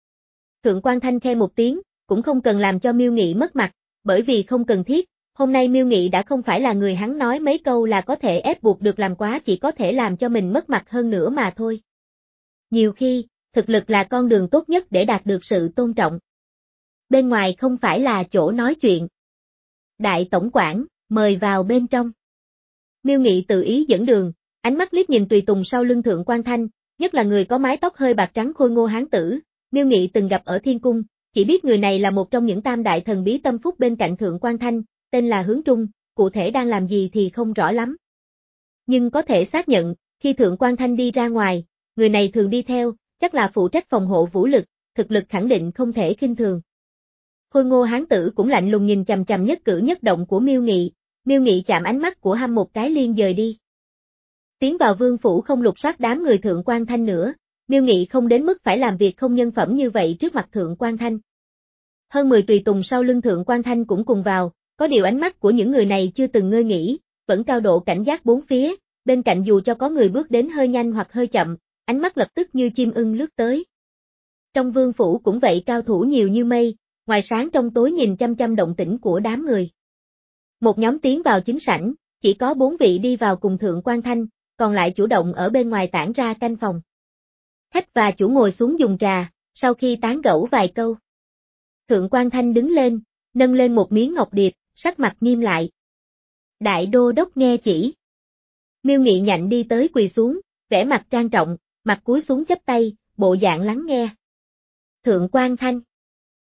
Thượng quan Thanh khe một tiếng, cũng không cần làm cho Miêu Nghị mất mặt, bởi vì không cần thiết, hôm nay Miêu Nghị đã không phải là người hắn nói mấy câu là có thể ép buộc được làm quá chỉ có thể làm cho mình mất mặt hơn nữa mà thôi. Nhiều khi, thực lực là con đường tốt nhất để đạt được sự tôn trọng. Bên ngoài không phải là chỗ nói chuyện. Đại Tổng quản, mời vào bên trong. Miêu Nghị tự ý dẫn đường, ánh mắt liếc nhìn tùy tùng sau lưng Thượng quan Thanh, nhất là người có mái tóc hơi bạc trắng khôi ngô hán tử, Miêu Nghị từng gặp ở Thiên Cung, chỉ biết người này là một trong những tam đại thần bí tâm phúc bên cạnh Thượng quan Thanh, tên là Hướng Trung, cụ thể đang làm gì thì không rõ lắm. Nhưng có thể xác nhận, khi Thượng quan Thanh đi ra ngoài, người này thường đi theo, chắc là phụ trách phòng hộ vũ lực, thực lực khẳng định không thể khinh thường. Khôi ngô hán tử cũng lạnh lùng nhìn chằm chằm nhất cử nhất động của Miêu Nghị, Miêu Nghị chạm ánh mắt của hắn một cái liền dời đi. Tiến vào vương phủ không lục soát đám người Thượng quan Thanh nữa, Miêu Nghị không đến mức phải làm việc không nhân phẩm như vậy trước mặt Thượng quan Thanh. Hơn mười tùy tùng sau lưng Thượng quan Thanh cũng cùng vào, có điều ánh mắt của những người này chưa từng ngơi nghỉ, vẫn cao độ cảnh giác bốn phía, bên cạnh dù cho có người bước đến hơi nhanh hoặc hơi chậm, ánh mắt lập tức như chim ưng lướt tới. Trong vương phủ cũng vậy cao thủ nhiều như mây, ngoài sáng trong tối nhìn chăm chăm động tĩnh của đám người. Một nhóm tiến vào chính sảnh, chỉ có bốn vị đi vào cùng Thượng quan Thanh, còn lại chủ động ở bên ngoài tản ra canh phòng. Khách và chủ ngồi xuống dùng trà, sau khi tán gẫu vài câu. Thượng quan Thanh đứng lên, nâng lên một miếng ngọc điệp, sắc mặt nghiêm lại. Đại đô đốc nghe chỉ. Miêu Nghị nhạnh đi tới quỳ xuống, vẻ mặt trang trọng, mặt cúi xuống chắp tay, bộ dạng lắng nghe. Thượng quan Thanh.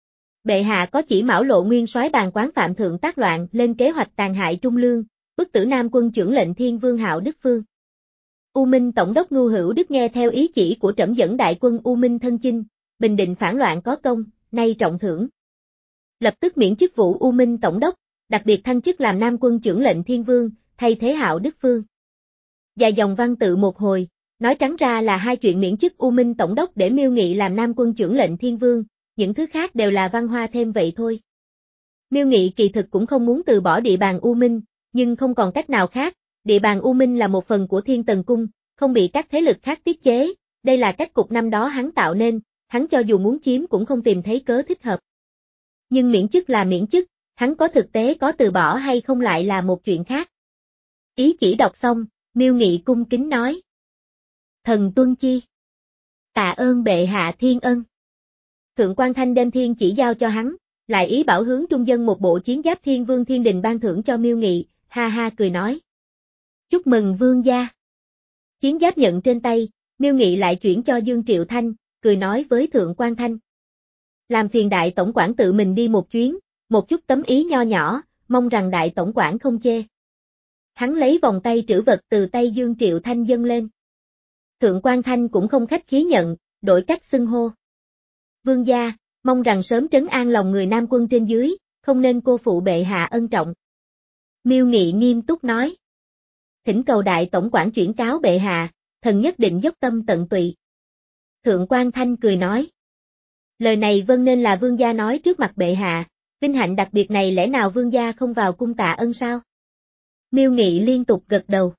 Bệ hạ có chỉ Mão Lộ nguyên soái Bàn Quán Phạm Thượng tác loạn lên kế hoạch tàn hại Trung Lương, bức tử Nam quân trưởng lệnh Thiên Vương Hạo Đức Phương. U Minh Tổng đốc Ngưu Hữu Đức nghe theo ý chỉ của trẫm dẫn đại quân U Minh thân chinh, bình định phản loạn có công, nay trọng thưởng. Lập tức miễn chức vụ U Minh Tổng đốc, đặc biệt thăng chức làm Nam quân trưởng lệnh Thiên Vương, thay thế Hạo Đức Phương. Dài dòng văn tự một hồi, nói trắng ra là hai chuyện miễn chức U Minh Tổng đốc để Miêu Nghị làm Nam quân trưởng lệnh Thiên Vương, những thứ khác đều là văn hoa thêm vậy thôi. Miêu Nghị kỳ thực cũng không muốn từ bỏ địa bàn U Minh, nhưng không còn cách nào khác, địa bàn U Minh là một phần của Thiên Tần Cung, không bị các thế lực khác tiết chế, đây là cách cục năm đó hắn tạo nên, hắn cho dù muốn chiếm cũng không tìm thấy cớ thích hợp. Nhưng miễn chức là miễn chức, hắn có thực tế có từ bỏ hay không lại là một chuyện khác. Ý chỉ đọc xong, Miêu Nghị cung kính nói. Thần tuân chi. Tạ ơn bệ hạ thiên ân. Thượng Quan Thanh đem thiên chỉ giao cho hắn, lại ý bảo hướng trung dân một bộ chiến giáp Thiên Vương Thiên Đình ban thưởng cho Miêu Nghị, ha ha cười nói. Chúc mừng vương gia. Chiến giáp nhận trên tay, Miêu Nghị lại chuyển cho Dương Triệu Thanh, cười nói với Thượng Quan Thanh. Làm phiền đại tổng quản tự mình đi một chuyến, một chút tấm ý nho nhỏ, mong rằng đại tổng quản không chê. Hắn lấy vòng tay trữ vật từ tay Dương Triệu Thanh dâng lên. Thượng Quan Thanh cũng không khách khí nhận, đổi cách xưng hô. Vương gia, mong rằng sớm trấn an lòng người Nam quân trên dưới, không nên cô phụ bệ hạ ân trọng. Miêu Nghị nghiêm túc nói. Thỉnh cầu đại tổng quản chuyển cáo bệ hạ, thần nhất định dốc tâm tận tụy. Thượng Quan Thanh cười nói. Lời này vâng nên là vương gia nói trước mặt bệ hạ, vinh hạnh đặc biệt này lẽ nào vương gia không vào cung tạ ân sao? Miêu Nghị liên tục gật đầu.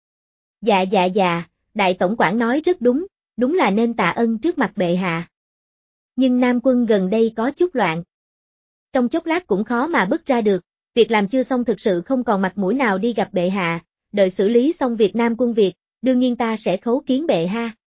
Dạ dạ dạ, đại tổng quản nói rất đúng, đúng là nên tạ ân trước mặt bệ hạ. Nhưng Nam quân gần đây có chút loạn. Trong chốc lát cũng khó mà bứt ra được, việc làm chưa xong thực sự không còn mặt mũi nào đi gặp bệ hạ, đợi xử lý xong việc Nam quân việc, đương nhiên ta sẽ khấu kiến bệ hạ.